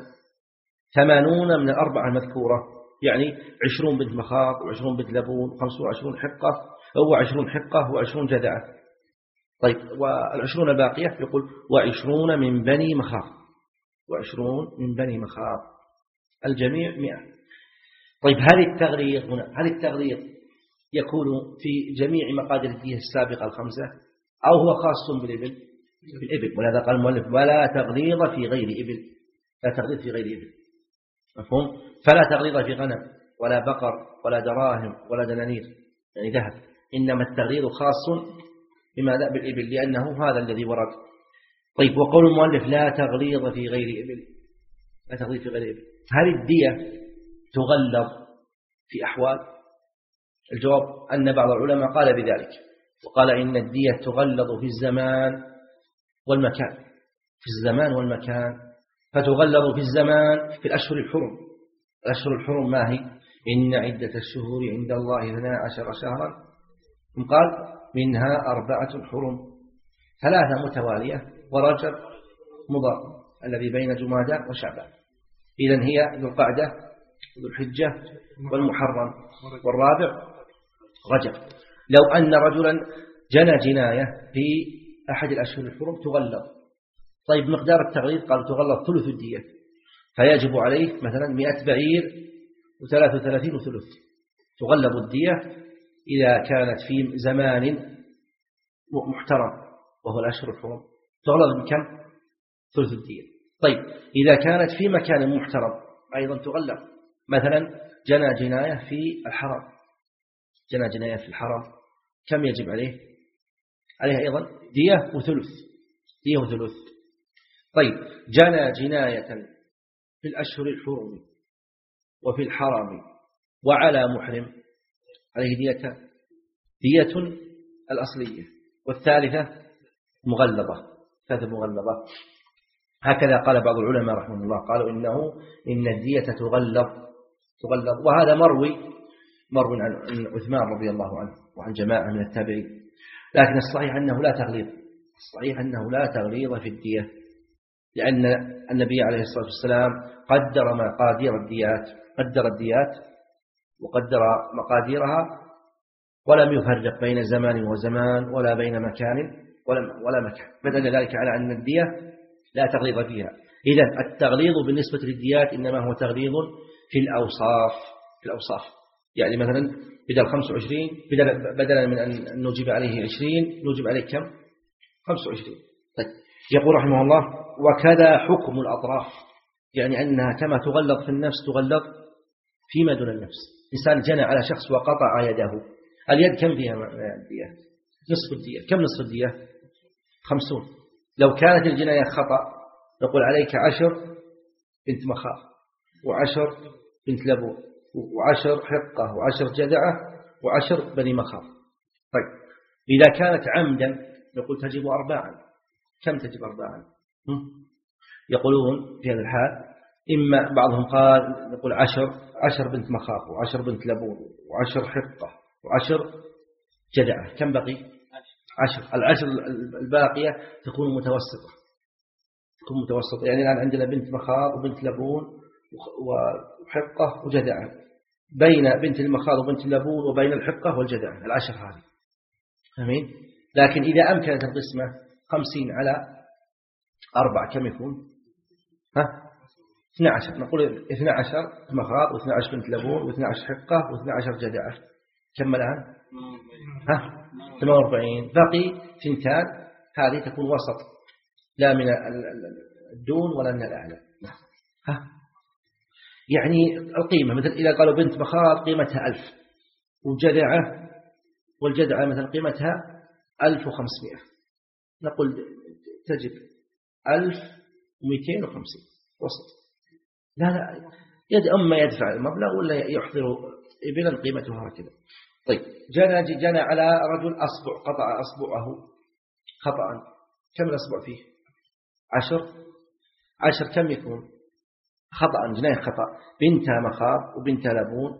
ثمانون من الأربعة المذكورة، يعني عشرون بنت مخاض وعشرون بنت لبون وخمس وعشرون حقة أو عشرون حقة وعشرون جدعة. طيب والعشرون الباقية يقول وعشرون من بني مخاض، وعشرون من بني مخاض، الجميع مئة. طيب هل التغليظ هنا هل التغليظ يكون في جميع مقادير الدية السابقة الخمسة أو هو خاص بالإبل؟ بالإبل. ولهذا قال المؤلف ولا تغليظ في غير إبل، لا تغليظ في غير إبل، مفهوم؟ فلا تغليظ في غنم ولا بقر ولا دراهم ولا دنانير يعني ذهب، إنما التغليظ خاص بماذا؟ بالإبل، لأنه هذا الذي ورد. طيب وقول المؤلف لا تغليظ في غير إبل، لا تغليظ في غير إبل، هل الدية تغلظ في أحوال؟ الجواب أن بعض العلماء قال بذلك، وقال إن الدية تغلظ في الزمان والمكان، في الزمان والمكان. فتغلظ في الزمان في الأشهر الحرم. الأشهر الحرم ما هي؟ إن عدة الشهور عند الله اثنا عشر شهرا، قال منها أربعة حرم، ثلاثة متوالية ورجب مضر الذي بين جمادى وشعبان. إذن هي ذو القعدة ذو الحجة والمحرم والرابع رجب. لو أن رجلا جنى جناية في أحد الأشهر الحرم تغلظ. طيب مقدار التغليظ قال تغلظ ثلث الدية، فيجب عليه مثلا مئة بعير وثلاث وثلاثين وثلث. تغلظ الدية إذا كانت في زمان محترم وهو الأشهر الحرم تغلظ بكم؟ ثلث الدية. طيب إذا كانت في مكان محترم أيضا تغلظ، مثلا جنى جناية في الحرم، جنى جناية في الحرم كم يجب عليه؟ عليه أيضا دية وثلث. دية وثلث. طيب جنى جناية في الأشهر الحرم وفي الحرم وعلى محرم عليه دية دية الأصلية، والثالثة مغلظة، ثالثة مغلظة. هكذا قال بعض العلماء رحمه الله، قالوا إنه إن الدية تغلظ تغلظ وهذا مروي مروي عن عثمان رضي الله عنه وعن جماعة من التابعين. لكن الصحيح أنه لا تغليظ، الصحيح أنه لا تغليظ في الدية، لأن النبي عليه الصلاة والسلام قدر مقادير الديات، قدر الديات وقدر مقاديرها، ولم يفرق بين زمان وزمان ولا بين مكان ولا ولا مكان، فدل ذلك على أن الدية لا تغليظ فيها. إذن التغليظ بالنسبة للديات إنما هو تغليظ في الأوصاف، في الأوصاف. يعني مثلا بدل خمسة وعشرين بدل بدلا من أن نوجب عليه عشرين نوجب عليه كم؟ خمسة وعشرين. طيب يقول رحمه الله: وكذا حكم الأطراف، يعني أنها كما تغلظ في النفس تغلظ فيما دون النفس. إنسان جنى على شخص وقطع يده، اليد كم فيها الدية؟ نصف الدية. كم نصف الدية؟ خمسون. لو كانت الجناية خطأ نقول عليك عشر بنت مخاض وعشر بنت لبون وعشر حقة وعشر جدعة وعشر بني مخاض. طيب إذا كانت عمدا نقول تجب أرباعا. كم تجب أرباعا؟ يقولون في هذا الحال إما بعضهم قال نقول عشر عشر بنت مخاض وعشر بنت لبون وعشر حقة وعشر جدعة. كم بقي؟ عشر. العشر الباقية تكون متوسطة، تكون متوسطة. يعني الآن عندنا بنت مخاض وبنت لبون وحقة وجدعة، بين بنت المخاض وبنت اللبون وبين الحقة والجدعة العشر هذه. أمين. لكن إذا أمكنت القسمة خمسين على أربعة كم يكون؟ ها؟ اثنى عشر. نقول اثنى عشر مخاض واثنى عشر بنت لبون واثنى عشر حقة واثنى عشر جدعة. كم الآن؟ ها؟ ثمانية وأربعين. بقي ثنتان، هذه تكون وسط، لا من الدون ولا من الأعلى. ها؟ يعني القيمة مثل إذا قالوا بنت مخاض قيمتها ألف وجدعة، والجدعة مثل قيمتها ألف وخمسمائة، نقول تجب ألف ومئتين وخمسين وسط. لا لا يد أما يدفع المبلغ ولا يحضر إبلا قيمتها هكذا. طيب جنى جنى على رجل أصبع، قطع أصبعه خطأ. كم الأصبع فيه؟ عشر. عشر كم يكون؟ خطأ، جناية خطأ. بنتا مخاض وبنتا لبون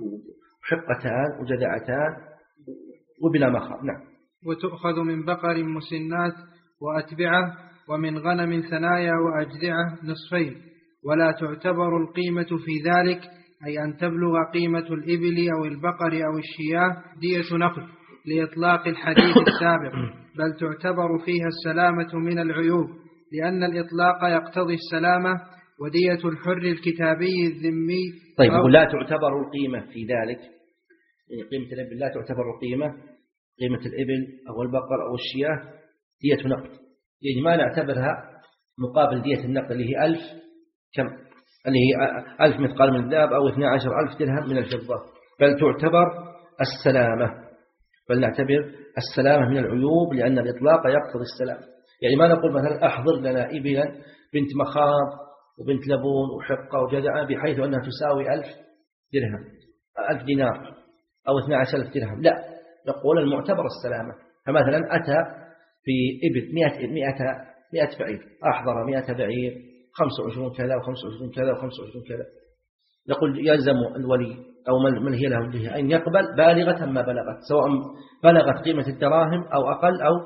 وحقتان وجدعتان وبلا مخاض. نعم. وتؤخذ من بقر مسنات وأتبعة ومن غنم ثنايا وأجدعة نصفين، ولا تعتبر القيمة في ذلك، أي أن تبلغ قيمة الإبل أو البقر أو الشياه دية نقد لإطلاق الحديث السابق، بل تعتبر فيها السلامة من العيوب، لأن الإطلاق يقتضي السلامة. ودية الحر الكتابي الذمي. طيب يقول لا تعتبر القيمة في ذلك، يعني قيمة الإبل لا تعتبر القيمة، قيمة الإبل أو البقر أو الشياه دية نقد، يعني ما نعتبرها مقابل دية النقد اللي هي ألف كم اللي هي ألف مثقال من الذهب أو اثني عشر ألف درهم من الفضة، بل تعتبر السلامة، بل نعتبر السلامة من العيوب، لأن الإطلاق يقتضي السلامة. يعني ما نقول مثلا أحضر لنا إبلا بنت مخاض وبنت لبون وحقة وجدعة بحيث أنها تساوي ألف درهم ألف دينار أو اثني عشر ألف درهم، لا، نقول المعتبر السلامة. فمثلا أتى في إبل مئة مئة مئة بعير، أحضر مئة بعير خمسة وعشرين كذا وخمسة وعشرين كذا وخمسة وعشرين كذا، نقول يلزم الولي أو من هي له الجهة أن يقبل بالغة ما بلغت، سواء بلغت قيمة الدراهم أو أقل أو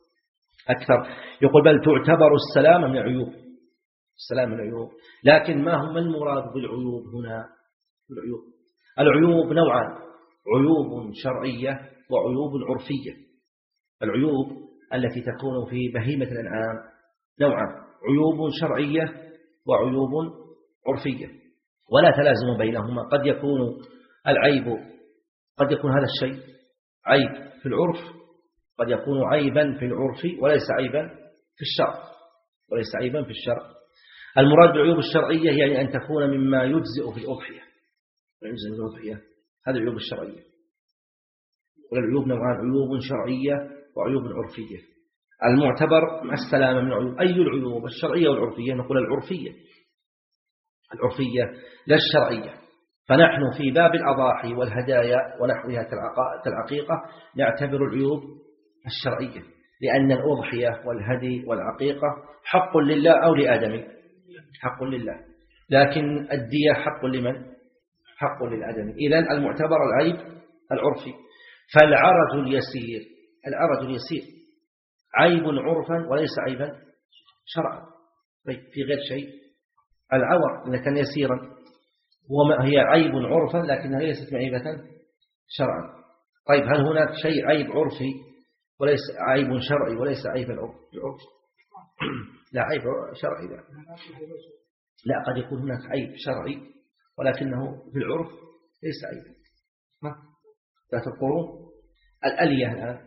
أكثر. يقول بل تعتبر السلامة من العيوب، السلام من العيوب. لكن ما هم المراد بالعيوب هنا؟ العيوب العيوب نوعان: عيوب شرعية وعيوب عرفية. العيوب التي تكون في بهيمة الأنعام نوعان: عيوب شرعية وعيوب عرفية، ولا تلازم بينهما. قد يكون العيب قد يكون هذا الشيء عيب في العرف، قد يكون عيبا في العرف وليس عيبا في الشرع، وليس عيبا في الشرع. المراد بالعيوب الشرعية يعني أن تكون مما يجزئ في الأضحية، يجزئ في الأضحية، هذه العيوب الشرعية. والعيوب نوعان: عيوب شرعية وعيوب عرفية. المعتبر السلامة من العيوب. أي العيوب؟ الشرعية والعرفية. نقول العرفية، العرفية لا الشرعية. فنحن في باب الأضاحي والهدايا ونحوها كالعقيقة نعتبر العيوب الشرعية، لأن الأضحية والهدي والعقيقة حق لله أو لآدمي، حق لله، لكن الدية حق لمن؟ حق للآدمي. إذن المعتبر العيب العرفي. فالعرج اليسير، العرج اليسير عيب عرفا وليس عيبا شرعا. طيب في غير شيء العور إذا كان يسيرا وهي عيب عرفا لكنها ليست معيبة شرعا. طيب هل هناك شيء عيب عرفي وليس عيب شرعي وليس عيب العرف؟ لا عيب شرعي لا. لا قد يكون هناك عيب شرعي ولكنه في العرف ليس عيبا. ذات القرون الألية الآن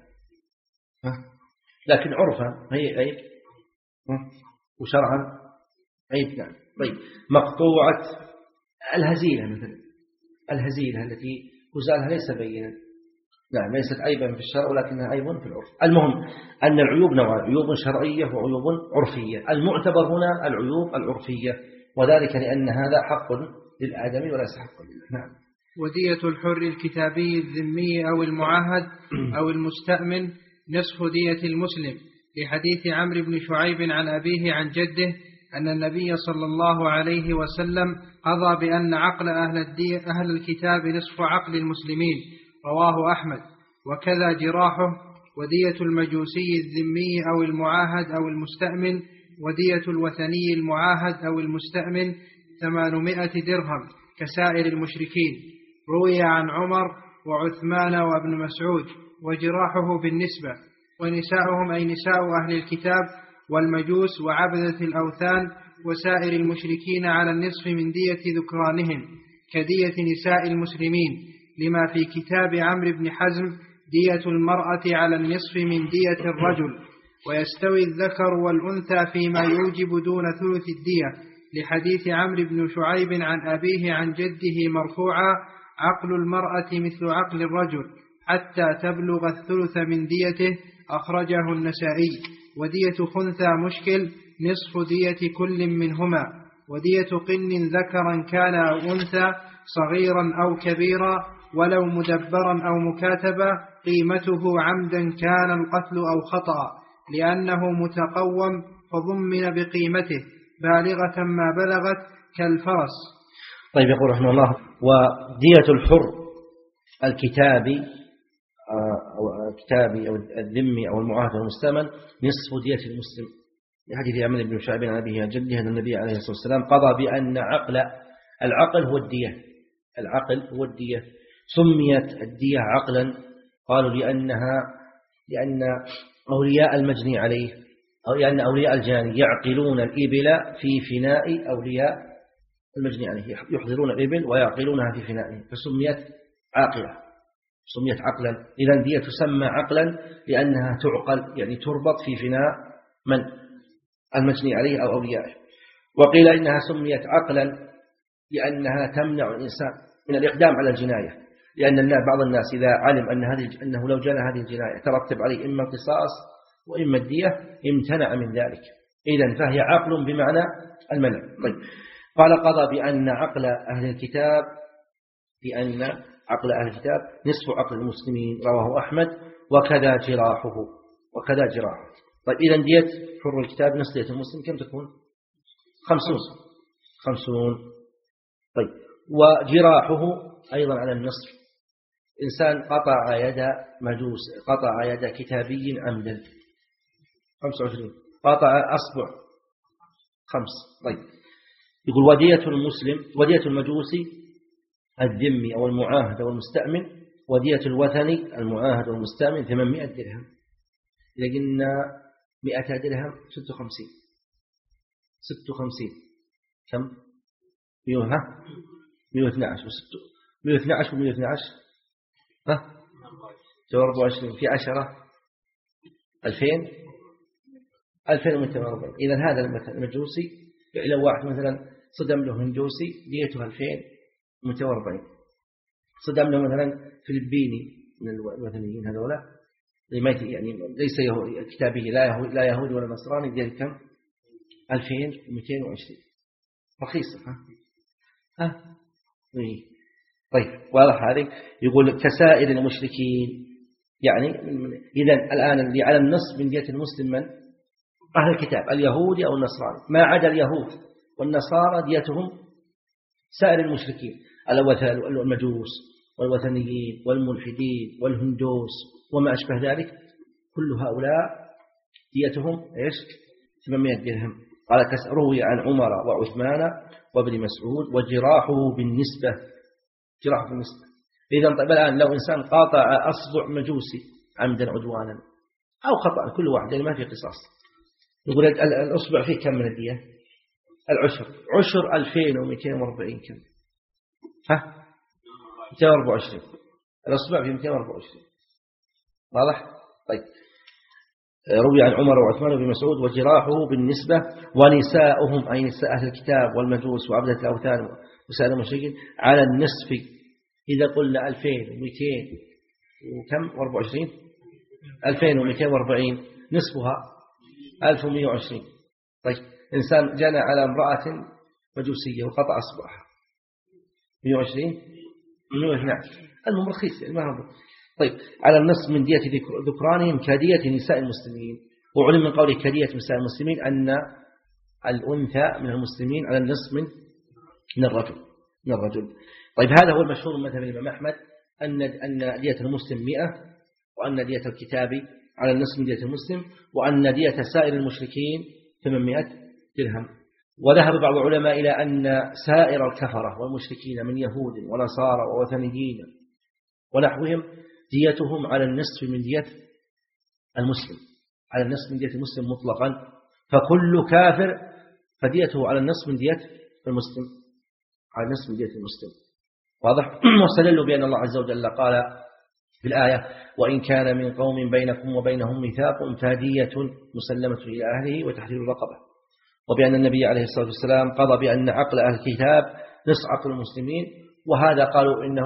لكن عرفا هي عيب وشرعا عيب. نعم. طيب مقطوعة الهزيلة مثلا، الهزيلة التي كزالها ليس بينا، نعم ليست عيبا في الشرع ولكنها عيب في العرف. المهم أن العيوب نوعان، عيوب شرعية وعيوب عرفية. المعتبر هنا العيوب العرفية، وذلك لأن هذا حق للآدمي وليس حق لله. نعم. ودية الحر الكتابي الذمي أو المعاهد أو المستأمن نصف دية المسلم، لحديث عمرو بن شعيب عن أبيه عن جده أن النبي صلى الله عليه وسلم قضى بأن عقل أهل, الدية أهل الكتاب نصف عقل المسلمين، رواه أحمد. وكذا جراحه. ودية المجوسي الذمي أو المعاهد أو المستأمن ودية الوثني المعاهد أو المستأمن ثمانمائة درهم كسائر المشركين. روي عن عمر وعثمان وابن مسعود. وجراحه بالنسبة. ونساؤهم أي نساء أهل الكتاب والمجوس وعبدة الأوثان وسائر المشركين على النصف من دية ذكرانهم كدية نساء المسلمين، لما في كتاب عمرو بن حزم دية المرأة على النصف من دية الرجل. ويستوي الذكر والأنثى فيما يوجب دون ثلث الدية، لحديث عمرو بن شعيب عن أبيه عن جده مرفوعا عقل المرأة مثل عقل الرجل حتى تبلغ الثلث من ديته، أخرجه النسائي. ودية خنثى مشكل نصف دية كل منهما. ودية قن ذكرا كان أو أنثى صغيرا أو كبيرا ولو مدبرا أو مكاتبا قيمته عمدا كان القتل أو خطأ، لأنه متقوم فضمن بقيمته بالغة ما بلغت كالفرس. طيب يقول رحمه الله: ودية الحر الكتابي أو الكتابي أو الذمي أو المعاهد والمستأمن نصف دية المسلم، لحديث عمرو بن شعيب عن أبيه عن جده أن النبي عليه الصلاة والسلام قضى بأن عقل العقل هو الدية، العقل هو الدية. سميت الدية عقلا قالوا لأنها لأن أولياء المجني عليه أو لأن أولياء الجاني يعقلون الإبل في فناء أولياء المجني عليه، يحضرون الإبل ويعقلونها في فنائه، فسميت عاقلة، سميت عقلا. إذن دية تسمى عقلا لأنها تعقل، يعني تربط في فناء من المجني عليه أو أوليائه. وقيل إنها سميت عقلا لأنها تمنع الإنسان من الإقدام على الجناية، لأن بعض الناس إذا علم أن هذه أنه لو جنى هذه الجناية ترتب عليه إما القصاص وإما الدية امتنع من ذلك. إذن فهي عقل بمعنى المنع. طيب قال قضى بأن عقل أهل الكتاب بأن عقل أهل الكتاب نصف عقل المسلمين، رواه أحمد. وكذا جراحه وكذا جراحه. طيب إذن دية حر الكتاب نصف دية المسلم كم تكون؟ خمسون خمسون. طيب وجراحه أيضا على النصف. إنسان قطع يد مجوس، قطع يد كتابي عمدا، خمسة وعشرين. قطع أصبع، خمس. طيب يقول ودية المسلم ودية المجوسي الذمي أو المعاهد أو المستأمن ودية الوثني المعاهد والمستأمن ثمانمائة درهم. إذا قلنا مئة درهم ستة وخمسين، ستة وخمسين كم؟ مئة ها؟ مئة واثنى عشر وستة مئة واثنى عشر ومئة واثنى عشر ها؟ أربعة وعشرين في عشرة ألفين ألفين ومئتين وأربعين. إذا هذا المجوسي لو واحد مثلا صدم له مجوسي ديته ألفين ومئتين وأربعين، صدم له مثلا فلبيني من الوثنيين هذولا يعني ليس يهودي كتابه لا يهودي, لا يهودي ولا نصراني دية كم؟ ألفين ومئتين وعشرين. رخيصة. ها ها طيب واضح هذه. يقول كسائر المشركين، يعني إذا الآن اللي على النص من دية المسلم من أهل الكتاب اليهودي أو النصراني، ما عدا اليهود والنصارى ديتهم سائر المشركين المجوس والوثنيين والملحدين والهندوس وما أشبه ذلك، كل هؤلاء ديتهم إيش؟ ثمانمائة درهم. قال روي عن عمر وعثمان وابن مسعود وجراحه بالنسبة، جراحه بالنسبة. إذا طيب الآن لو إنسان قاطع أصبع مجوسي عمدا عدوانا أو خطأ كل واحد يعني ما في قصاص، نقول الأصبع فيه كم من الدية؟ العشر، عشر ألفين ومئتين وأربعين كم؟ ها؟ مئتين وأربعة وعشرين. الأصبع فيه مئتين وأربعة وعشرين. واضح؟ طيب روي عن عمر وعثمان بن مسعود وجراحه بالنسبة ونساؤهم أي نساء أهل الكتاب والمجوس وعبدة الأوثان وسائر المشركين على النصف. إذا قلنا ألفين ومئتين وكم وأربعة وعشرين، ألفين ومئتين وأربعين نصفها ألف ومئة وعشرين. طيب إنسان جنى على امرأة مجوسية وقطع أصبعها مئة وعشرين مئة واثنين عشر. المهم رخيص يعني ما هو. طيب على النص من دية ذكرانهم كدية نساء المسلمين. وعلم من قوله كدية نساء المسلمين أن الأنثى من المسلمين على النص من من الرجل من الرجل. طيب هذا هو المشهور من مذهب الإمام أحمد أن أن دية المسلم مئة، وأن دية الكتابي على النص من دية المسلم، وأن دية سائر المشركين ثمانمائة درهم. وذهب بعض العلماء إلى أن سائر الكفرة والمشركين من يهود ونصارى ووثنيين ونحوهم ديتهم على النصف من دية المسلم، على النصف من دية المسلم مطلقا. فكل كافر فديته على النصف من دية المسلم، على النصف من دية المسلم. واضح؟ واستدلوا بأن الله عز وجل قال في الآية وإن كان من قوم بينكم وبينهم ميثاق فدية مسلمة إلى أهله وتحرير رقبة، وبأن النبي عليه الصلاة والسلام قضى بأن عقل أهل الكتاب نصف عقل المسلمين، وهذا قالوا إنه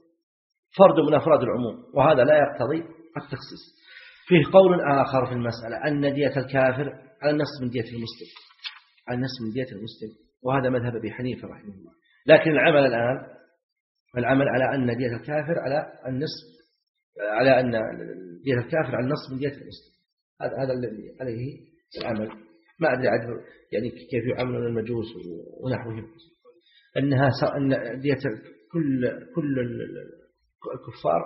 فرد من أفراد العموم، وهذا لا يقتضي التخصيص. فيه قول آخر في المسألة أن دية الكافر على النصف من دية المسلم، على النصف من دية المسلم، وهذا مذهب أبي حنيفة رحمه الله. لكن العمل الآن العمل على أن دية الكافر على النصف، على أن دية الكافر على النصف من دية المسلم. هذا هذا الذي عليه العمل. ما أدري عاد يعني كيف يعاملون المجوس ونحوهم، أنها أن دية كل كل الكفار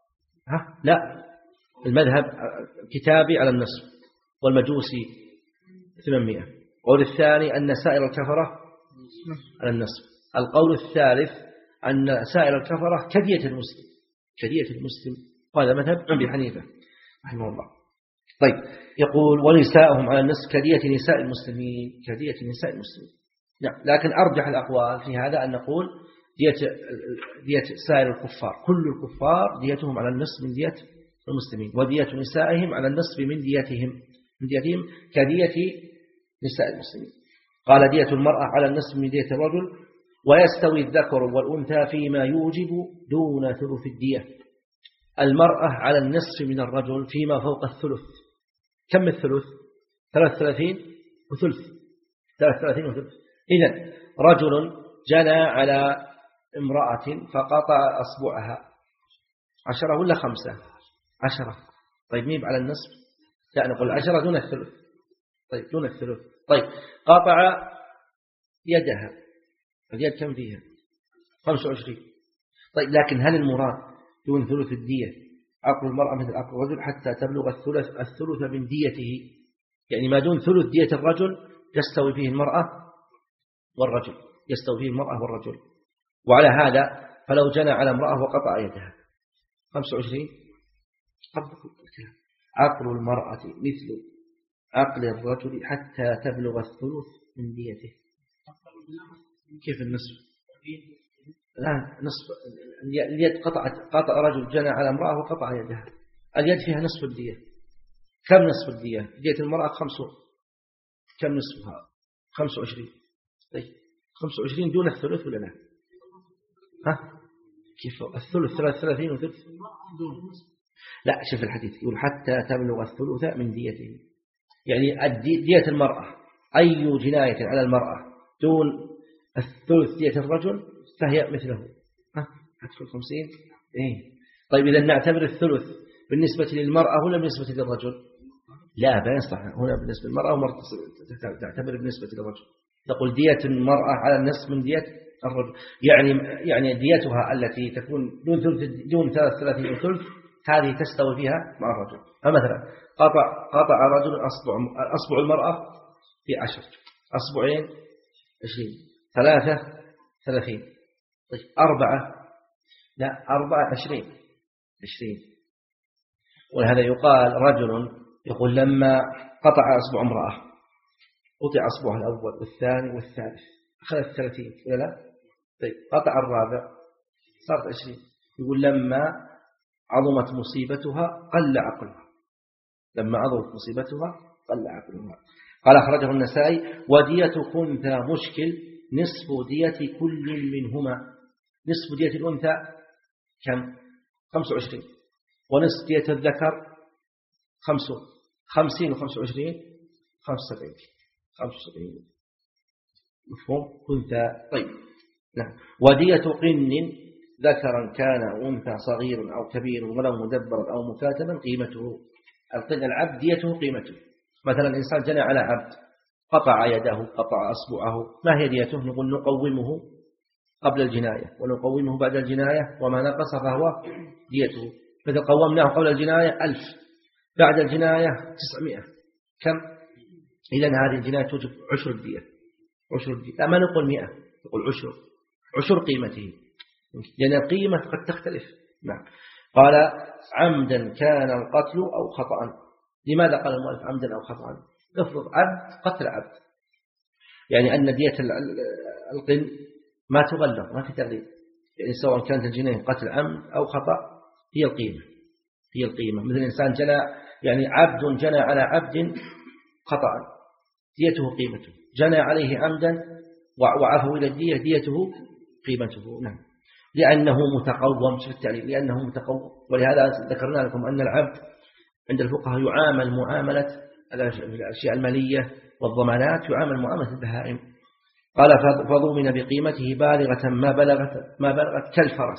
ها لا، المذهب كتابي على النصف والمجوسي ثمانمائة. القول الثاني أن سائر الكفرة على النصف. القول الثالث أن سائر الكفرة كدية المسلم، كدية المسلم، وهذا مذهب أبي حنيفة رحمه الله. طيب يقول ونساءهم على النصف كدية نساء المسلمين، كدية نساء المسلمين. نعم، لكن أرجح الأقوال في هذا أن نقول دية دية سائر الكفار، كل الكفار ديتهم على النصف من دية المسلمين، ودية نسائهم على النصف من ديتهم من ديتهم كدية نساء المسلمين. قال دية المرأة على النصف من دية الرجل، ويستوي الذكر والأنثى فيما يوجب دون ثلث الدية. المرأة على النصف من الرجل فيما فوق الثلث. كم الثلث؟ ثلاث ثلاثين وثلث، ثلاث ثلاثين وثلث. إذن رجل جنى على امرأة فقطع أصبعها، عشرة ولا خمسة؟ عشرة. طيب ميب على النصف؟ لا، نقول عشرة دون الثلث. طيب دون الثلث. طيب قطع يدها، اليد كم فيها؟ خمسة وعشرين. طيب لكن هل المراد دون ثلث الدية عقل المرأة مثل عقل الرجل حتى تبلغ الثلث الثلث من ديته؟ يعني ما دون ثلث دية الرجل يستوي فيه المرأة والرجل، يستوي فيه المرأة والرجل. وعلى هذا فلو جنى على امرأة وقطع يدها خمسة وعشرين، عقل المرأة مثل عقل الرجل حتى تبلغ الثلث من ديته. كيف النصف؟ الآن نصف اليد، قطعت قطع رجل جنى على امرأة وقطع يدها، اليد فيها نصف الدية. كم نصف الدية؟ دية المرأة خمسة، كم نصفها؟ خمسة وعشرين. طيب خمسة وعشرين دون الثلث ولا لا؟ ها؟ كيف الثلث؟ ثلاث ثلاثين وثلث لا شوف الحديث يقول حتى تبلغ الثلث من ديته، يعني دية المرأة أي جناية على المرأة دون الثلث دية الرجل فهي مثله. ها هتدخل خمسين إيه. طيب إذا نعتبر الثلث بالنسبة للمرأة ولا بالنسبة للرجل؟ لا بيصلح هنا بالنسبة للمرأة ومرأة تعتبر بالنسبة للرجل. تقول دية المرأة على النصف من دية الرجل، يعني يعني ديتها التي تكون دون ثلث دون ثلاث ثلاثين وثلث هذه تستوي فيها مع الرجل. فمثلا قطع قطع رجل أصبع أصبع المرأة في عشر، أصبعين عشرين، ثلاثة ثلاثين، طيب أربعة لا أربعة عشرين عشرين. ولهذا يقال رجل يقول لما قطع أصبع امرأة قطع أصبعها الأول والثاني والثالث أخذت ثلاثين ولا لا؟ طيب قطع الرابع صارت عشرين. يقول لما عظمت مصيبتها قل عقلها، لما عظمت مصيبتها قل عقلها. قال أخرجه النسائي ودية كنثى مشكل نصف دية كل منهما. نصف دية الأنثى كم؟ خمسة وعشرين، ونصف دية الذكر خمسون، خمسين وخمسة وعشرين خمسة وسبعين، خمسة وسبعين مفهوم كنثى. طيب نعم. ودية قن ذكرا كان أو أنثى صغير أو كبير ولو مدبرا أو مكاتبا قيمته. القن العبد ديته قيمته. مثلا إنسان جنى على عبد قطع يده قطع أصبعه، ما هي ديته؟ نقول نقومه قبل الجناية ونقومه بعد الجناية وما نقص فهو ديته. مثل قومناه قبل الجناية ألف بعد الجناية تسعمائة كم؟ إذن هذه الجناية توجب عشر الدية. عشر الدية لا ما نقول مئة، نقول عشر عشر قيمته، لأن القيمة قد تختلف. نعم. قال عمدا كان القتل أو خطأ. لماذا قال المؤلف عمدا أو خطأ؟ افرض عبد قتل عبد، يعني أن دية القن ما تغلق ما في تغليب، يعني سواء كانت الجناية قتل عمد أو خطأ هي القيمة هي القيمة. مثل إنسان جنى يعني عبد جنى على عبد خطأ ديته قيمته، جنى عليه عمدا وعفوا إلى الدية ديته قيمته. نعم. لأنه متقوم في التعليل، لأنه متقوم. ولهذا ذكرنا لكم أن العبد عند الفقهاء يعامل معاملة الأشياء المالية والضمانات يعامل معاملة البهائم. قال فضمن بقيمته بالغة ما بلغت ما بلغت كالفرس،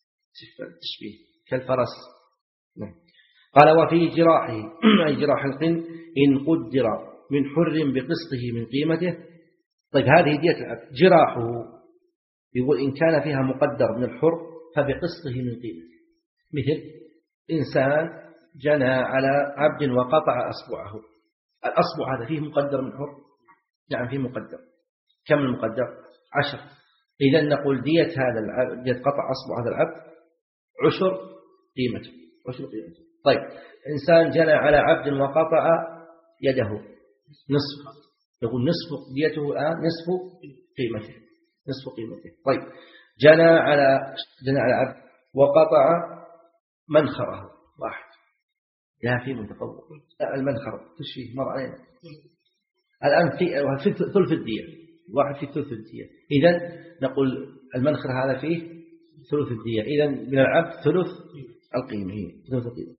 تشبيه كالفرس. نعم. قال وفي جراحه أي جراح القن إن قدر من حر بقسطه من قيمته. طيب هذه دية العبد جراحه، يقول إن كان فيها مقدر من الحر فبقسطه من قيمته. مثل إنسان جنى على عبد وقطع أصبعه، الأصبع هذا فيه مقدر من حر؟ نعم فيه مقدر. كم المقدر؟ عشر. إذا نقول دية هذا العبد دية قطع أصبع هذا العبد عشر قيمته عشر قيمته. طيب إنسان جنى على عبد وقطع يده نصف، يقول نصف ديته الآن نصف قيمته نصف قيمته. طيب جنى على جنى على عبد وقطع منخره واحد، لا في متطور المنخر تشفيه مر علينا الآن في في ثلث الدية، واحد في ثلث الدية. إذن نقول المنخر هذا فيه ثلث الدية، إذن من العبد ثلث القيمة هي ثلث القيمة.